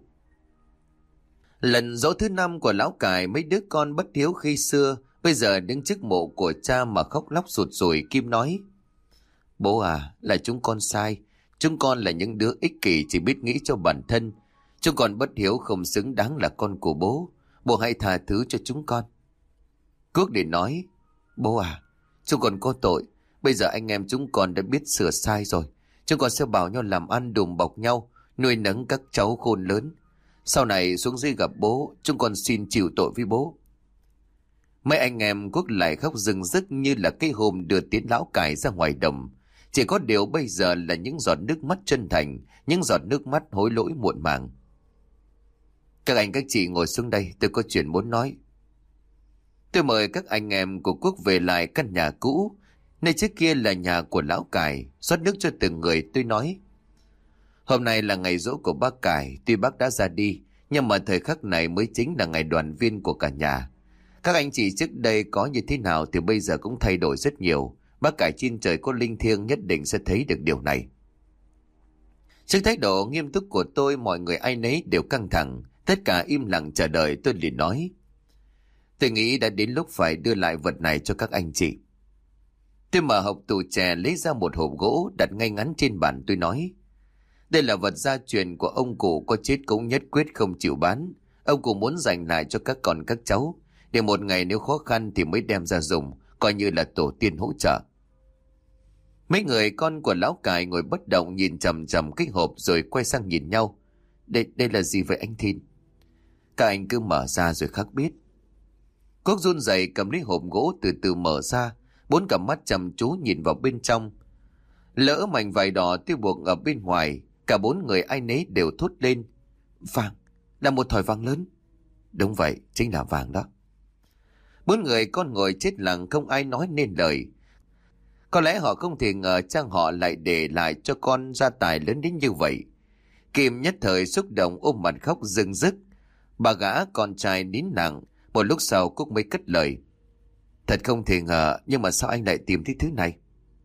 Lần dỗ thứ năm của lão cải, mấy đứa con bất hiếu khi xưa bây giờ đứng trước mộ của cha mà khóc lóc sụt sùi. Kim nói: Bố à, là chúng con sai. Chúng con là những đứa ích kỷ, chỉ biết nghĩ cho bản thân. Chúng con bất hiếu, không xứng đáng là con của bố. Bố hãy tha thứ cho chúng con. Quốc để nói: Bố à, chúng con có tội. Bây giờ anh em chúng con đã biết sửa sai rồi. Chúng con sẽ bảo nhau làm ăn, đùm bọc nhau, nuôi nấng các cháu khôn lớn. Sau này xuống dưới gặp bố, chúng con xin chịu tội với bố. Mấy anh em Quốc lại khóc rưng rức như là cái hôm đưa tiến lão cải ra ngoài đồng. Chỉ có điều bây giờ là những giọt nước mắt chân thành, những giọt nước mắt hối lỗi muộn màng. Các anh các chị ngồi xuống đây, tôi có chuyện muốn nói. Tôi mời các anh em của Quốc về lại căn nhà cũ. Nơi trước kia là nhà của lão Cải, rót nước cho từng người. Tôi nói: Hôm nay là ngày giỗ của bác Cải, tuy bác đã ra đi, nhưng mà thời khắc này mới chính là ngày đoàn viên của cả nhà. Các anh chị trước đây có như thế nào thì bây giờ cũng thay đổi rất nhiều. Bác Cải trên trời có linh thiêng nhất định sẽ thấy được điều này. Trước thái độ nghiêm túc của tôi, mọi người ai nấy đều căng thẳng, tất cả im lặng chờ đợi. Tôi liền nói: Tôi nghĩ đã đến lúc phải đưa lại vật này cho các anh chị. Tôi mở hộp tủ chè lấy ra một hộp gỗ đặt ngay ngắn trên bàn. Tôi nói: Đây là vật gia truyền của ông cụ, có chết cũng nhất quyết không chịu bán. Ông cụ muốn dành lại cho các con các cháu, để một ngày nếu khó khăn thì mới đem ra dùng, coi như là tổ tiên hỗ trợ. Mấy người con của lão Cải ngồi bất động nhìn chằm chằm cái hộp rồi quay sang nhìn nhau. Đây, đây là gì vậy anh Thìn? Các anh cứ mở ra rồi khắc biết. Quốc run rẩy cầm lấy hộp gỗ từ từ mở ra, bốn cặp mắt chăm chú nhìn vào bên trong. Lỡ mảnh vải đỏ tiêu buộc ở bên ngoài, cả bốn người ai nấy đều thốt lên: Vàng, là một thỏi vàng lớn. Đúng vậy, chính là vàng đó. Bốn người con ngồi chết lặng không ai nói nên lời. Có lẽ họ không thể ngờ cha họ lại để lại cho con gia tài lớn đến như vậy. Kim nhất thời xúc động ôm mặt khóc rưng rức. Bà gã con trai nín lặng, một lúc sau Cúc mới cất lời: Thật không thể ngờ, nhưng mà sao anh lại tìm thấy thứ này?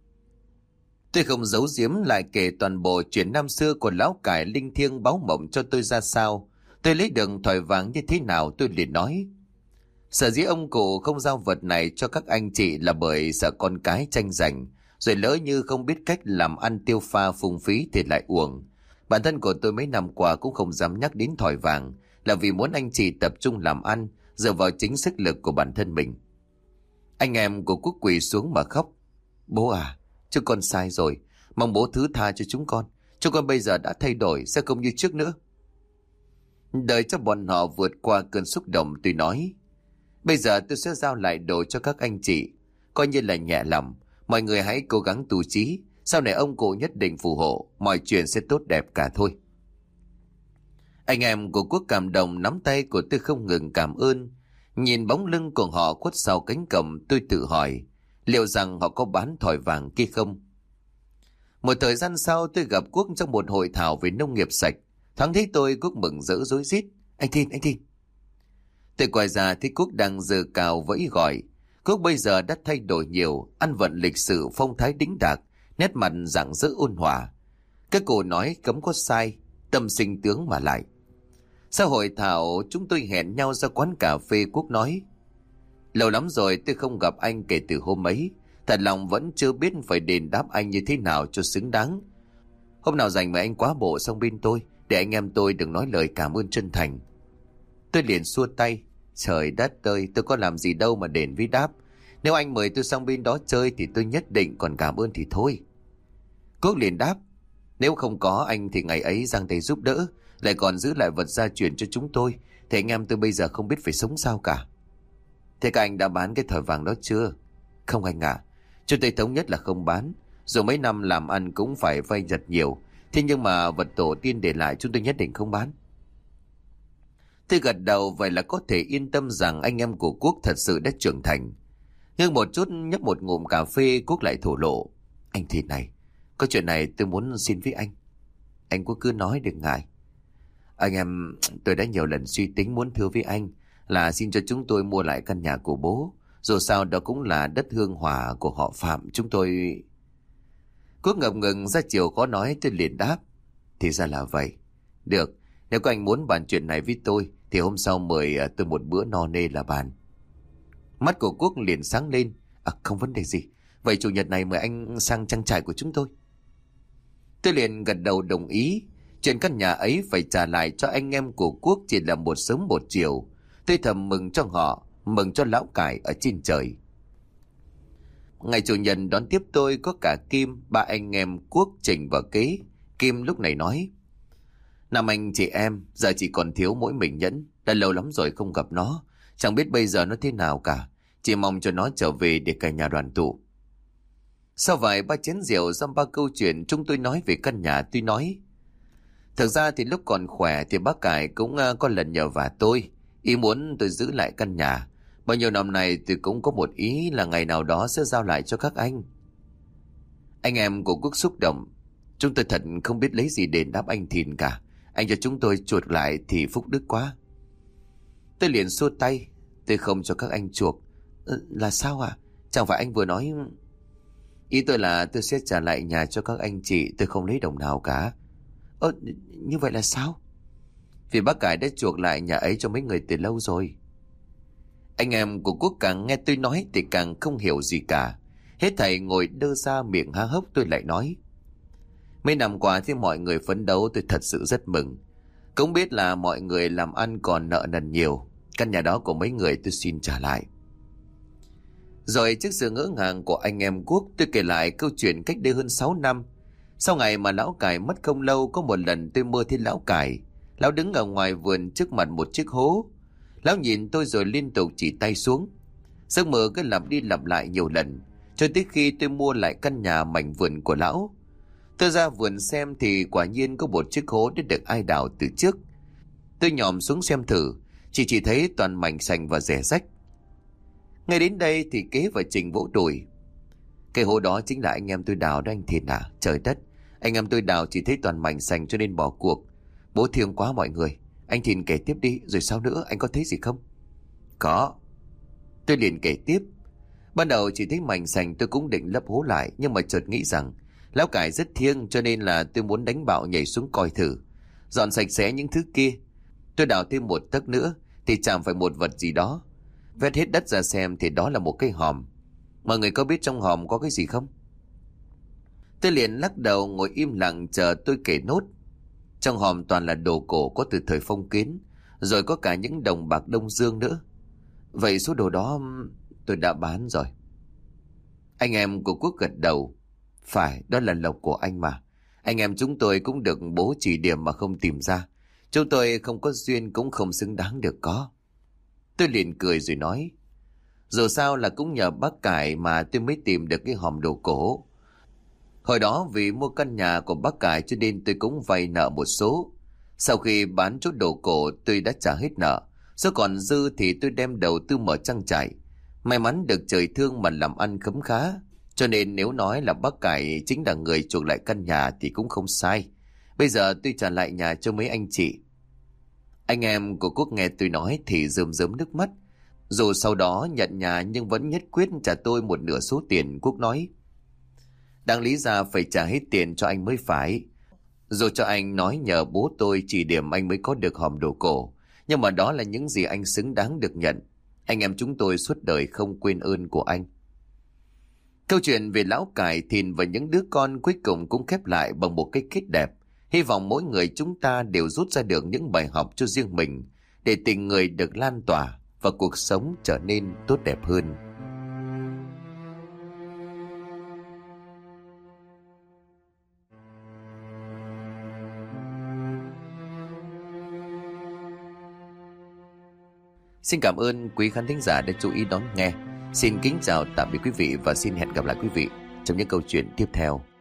Tôi không giấu giếm, lại kể toàn bộ chuyện năm xưa của lão Cải linh thiêng báo mộng cho tôi ra sao, tôi lấy được thỏi vàng như thế nào. Tôi liền nói: Sở dĩ ông cụ không giao vật này cho các anh chị là bởi sợ con cái tranh giành, rồi lỡ như không biết cách làm ăn tiêu pha phung phí thì lại uổng. Bản thân của tôi mấy năm qua cũng không dám nhắc đến thỏi vàng, là vì muốn anh chị tập trung làm ăn, dựa vào chính sức lực của bản thân mình. Anh em của Quốc quỳ xuống mà khóc: Bố à, chúng con sai rồi, mong bố thứ tha cho chúng con. Chúng con bây giờ đã thay đổi, sẽ không như trước nữa. Đợi cho bọn họ vượt qua cơn xúc động, tôi nói: Bây giờ tôi sẽ giao lại đồ cho các anh chị, coi như là nhẹ lòng. Mọi người hãy cố gắng tu trí, sau này ông cụ nhất định phù hộ, mọi chuyện sẽ tốt đẹp cả thôi. Anh em của Quốc cảm động nắm tay của tôi không ngừng cảm ơn. Nhìn bóng lưng của họ khuất sau cánh cổng, tôi tự hỏi liệu rằng họ có bán thỏi vàng kia không. Một thời gian sau, tôi gặp Quốc trong một hội thảo về nông nghiệp sạch. Thoáng thấy tôi, Quốc mừng rỡ rối rít: Anh Thìn, anh Thìn. Tôi quay ra thấy Quốc đang giơ cào vẫy gọi. Quốc bây giờ đã thay đổi nhiều, ăn vận lịch sự, phong thái đĩnh đạc, nét mặt rạng rỡ ôn hòa. Các cụ nói cấm có sai, tâm sinh tướng mà lại. Sau hội thảo, chúng tôi hẹn nhau ra quán cà phê. Quốc nói: Lâu lắm rồi tôi không gặp anh kể từ hôm ấy, thật lòng vẫn chưa biết phải đền đáp anh như thế nào cho xứng đáng. Hôm nào rảnh mời anh quá bộ sang bên tôi, để anh em tôi đừng nói lời cảm ơn chân thành. Tôi liền xua tay: Trời đất ơi, tôi có làm gì đâu mà đền với đáp. Nếu anh mời tôi sang bên đó chơi thì tôi nhất định, còn cảm ơn thì thôi. Quốc liền đáp: Nếu không có anh thì ngày ấy giang tay giúp đỡ, lại còn giữ lại vật gia truyền cho chúng tôi, thì anh em tôi bây giờ không biết phải sống sao cả. Thế các anh đã bán cái thỏi vàng đó chưa? Không anh ạ, à, chúng tôi thống nhất là không bán. Dù mấy năm làm ăn cũng phải vay giật nhiều, thế nhưng mà vật tổ tiên để lại chúng tôi nhất định không bán. Tôi gật đầu, vậy là có thể yên tâm rằng anh em của Quốc thật sự đã trưởng thành. Nhưng một chút nhấp một ngụm cà phê, Quốc lại thổ lộ: Anh Thìn này, có chuyện này tôi muốn xin với anh. Anh Quốc cứ nói, đừng ngại. Anh em tôi đã nhiều lần suy tính muốn thưa với anh là xin cho chúng tôi mua lại căn nhà của bố. Dù sao đó cũng là đất hương hỏa của họ Phạm chúng tôi. Quốc ngập ngừng ra chiều khó nói. Tôi liền đáp: Thì ra là vậy. Được, nếu các anh muốn bàn chuyện này với tôi thì hôm sau mời tôi một bữa no nê là bàn. Mắt của Quốc liền sáng lên: À, không vấn đề gì. Vậy chủ nhật này mời anh sang trang trại của chúng tôi. Tôi liền gật đầu đồng ý. Chuyện căn nhà ấy phải trả lại cho anh em của Quốc chỉ là một sớm một chiều. Tôi thầm mừng cho họ, mừng cho lão Cải ở trên trời. Ngày chủ nhật đón tiếp tôi có cả Kim, ba anh em Quốc, Trình và Kế. Kim lúc này nói: Năm anh chị em, giờ chỉ còn thiếu mỗi mình Nhẫn. Đã lâu lắm rồi không gặp nó, chẳng biết bây giờ nó thế nào cả. Chỉ mong cho nó trở về để cả nhà đoàn tụ. Sau vài ba chén rượu, dăm ba câu chuyện, chúng tôi nói về căn nhà. Tôi nói: Thực ra thì lúc còn khỏe thì bác Cải cũng uh, có lần nhờ vả tôi, ý muốn tôi giữ lại căn nhà. Bao nhiêu năm nay tôi cũng có một ý là ngày nào đó sẽ giao lại cho các anh. Anh em của Quốc xúc động. Chúng tôi thật không biết lấy gì đền đáp anh Thìn cả. Anh cho chúng tôi chuộc lại thì phúc đức quá. Tôi liền xua tay. Tôi không cho các anh chuộc. Ừ, là sao à? Chẳng phải anh vừa nói... Ý tôi là tôi sẽ trả lại nhà cho các anh chị. Tôi không lấy đồng nào cả. Ơ, như vậy là sao? Vì bác Cải đã chuộc lại nhà ấy cho mấy người từ lâu rồi. Anh em của Quốc càng nghe tôi nói thì càng không hiểu gì cả. Hết thảy ngồi đơ ra miệng há hốc. Tôi lại nói: mấy năm qua thì mọi người phấn đấu, tôi thật sự rất mừng. Cũng biết là mọi người làm ăn còn nợ nần nhiều. Căn nhà đó của mấy người tôi xin trả lại. Rồi trước sự ngỡ ngàng của anh em Quốc, tôi kể lại câu chuyện cách đây hơn sáu năm. Sau ngày mà lão Cải mất không lâu, có một lần tôi mơ thấy lão Cải. Lão đứng ở ngoài vườn trước mặt một chiếc hố. Lão nhìn tôi rồi liên tục chỉ tay xuống. Giấc mơ cứ lặp đi lặp lại nhiều lần, cho tới khi tôi mua lại căn nhà mảnh vườn của lão. Tôi ra vườn xem thì quả nhiên có một chiếc hố đã được ai đào từ trước. Tôi nhòm xuống xem thử, chỉ chỉ thấy toàn mảnh sành và rẻ rách. Ngay đến đây thì Kế và Trình vỗ đùi: cái hố đó chính là anh em tôi đào đó anh Thìn à. Trời đất, anh em tôi đào chỉ thấy toàn mảnh sành cho nên bỏ cuộc. Bố thương quá mọi người. Anh Thìn kể tiếp đi, rồi sao nữa, anh có thấy gì không? Có. Tôi liền kể tiếp. Ban đầu chỉ thấy mảnh sành tôi cũng định lấp hố lại, nhưng mà chợt nghĩ rằng lão Cải rất thiêng, cho nên là tôi muốn đánh bạo nhảy xuống coi thử, dọn sạch sẽ những thứ kia. Tôi đào thêm một tấc nữa thì chạm phải một vật gì đó. Vét hết đất ra xem thì đó là một cái hòm. Mọi người có biết trong hòm có cái gì không? Tôi liền lắc đầu ngồi im lặng chờ tôi kể nốt. Trong hòm toàn là đồ cổ có từ thời phong kiến, rồi có cả những đồng bạc Đông Dương nữa. Vậy số đồ đó tôi đã bán rồi. Anh em của Quốc gật đầu. Phải, đó là lộc của anh mà. Anh em chúng tôi cũng được bố chỉ điểm mà không tìm ra. Chúng tôi không có duyên cũng không xứng đáng được có. Tôi liền cười rồi nói: dù sao là cũng nhờ bác Cải mà tôi mới tìm được cái hòm đồ cổ. Hồi đó vì mua căn nhà của bác Cải cho nên tôi cũng vay nợ một số. Sau khi bán chút đồ cổ tôi đã trả hết nợ. Số còn dư thì tôi đem đầu tư mở trang trại. May mắn được trời thương mà làm ăn khấm khá. Cho nên nếu nói là bác Cải chính là người chuộc lại căn nhà thì cũng không sai. Bây giờ tôi trả lại nhà cho mấy anh chị. Anh em của Quốc nghe tôi nói thì rơm rớm nước mắt. Dù sau đó nhận nhà nhưng vẫn nhất quyết trả tôi một nửa số tiền. Quốc nói: đáng lý ra phải trả hết tiền cho anh mới phải. Dù cho anh nói nhờ bố tôi chỉ điểm anh mới có được hòm đồ cổ, nhưng mà đó là những gì anh xứng đáng được nhận. Anh em chúng tôi suốt đời không quên ơn của anh. Câu chuyện về lão Cải, Thìn và những đứa con cuối cùng cũng khép lại bằng một cái kết đẹp. Hy vọng mỗi người chúng ta đều rút ra được những bài học cho riêng mình, để tình người được lan tỏa và cuộc sống trở nên tốt đẹp hơn. Xin cảm ơn quý khán thính giả đã chú ý đón nghe. Xin kính chào tạm biệt quý vị và xin hẹn gặp lại quý vị trong những câu chuyện tiếp theo.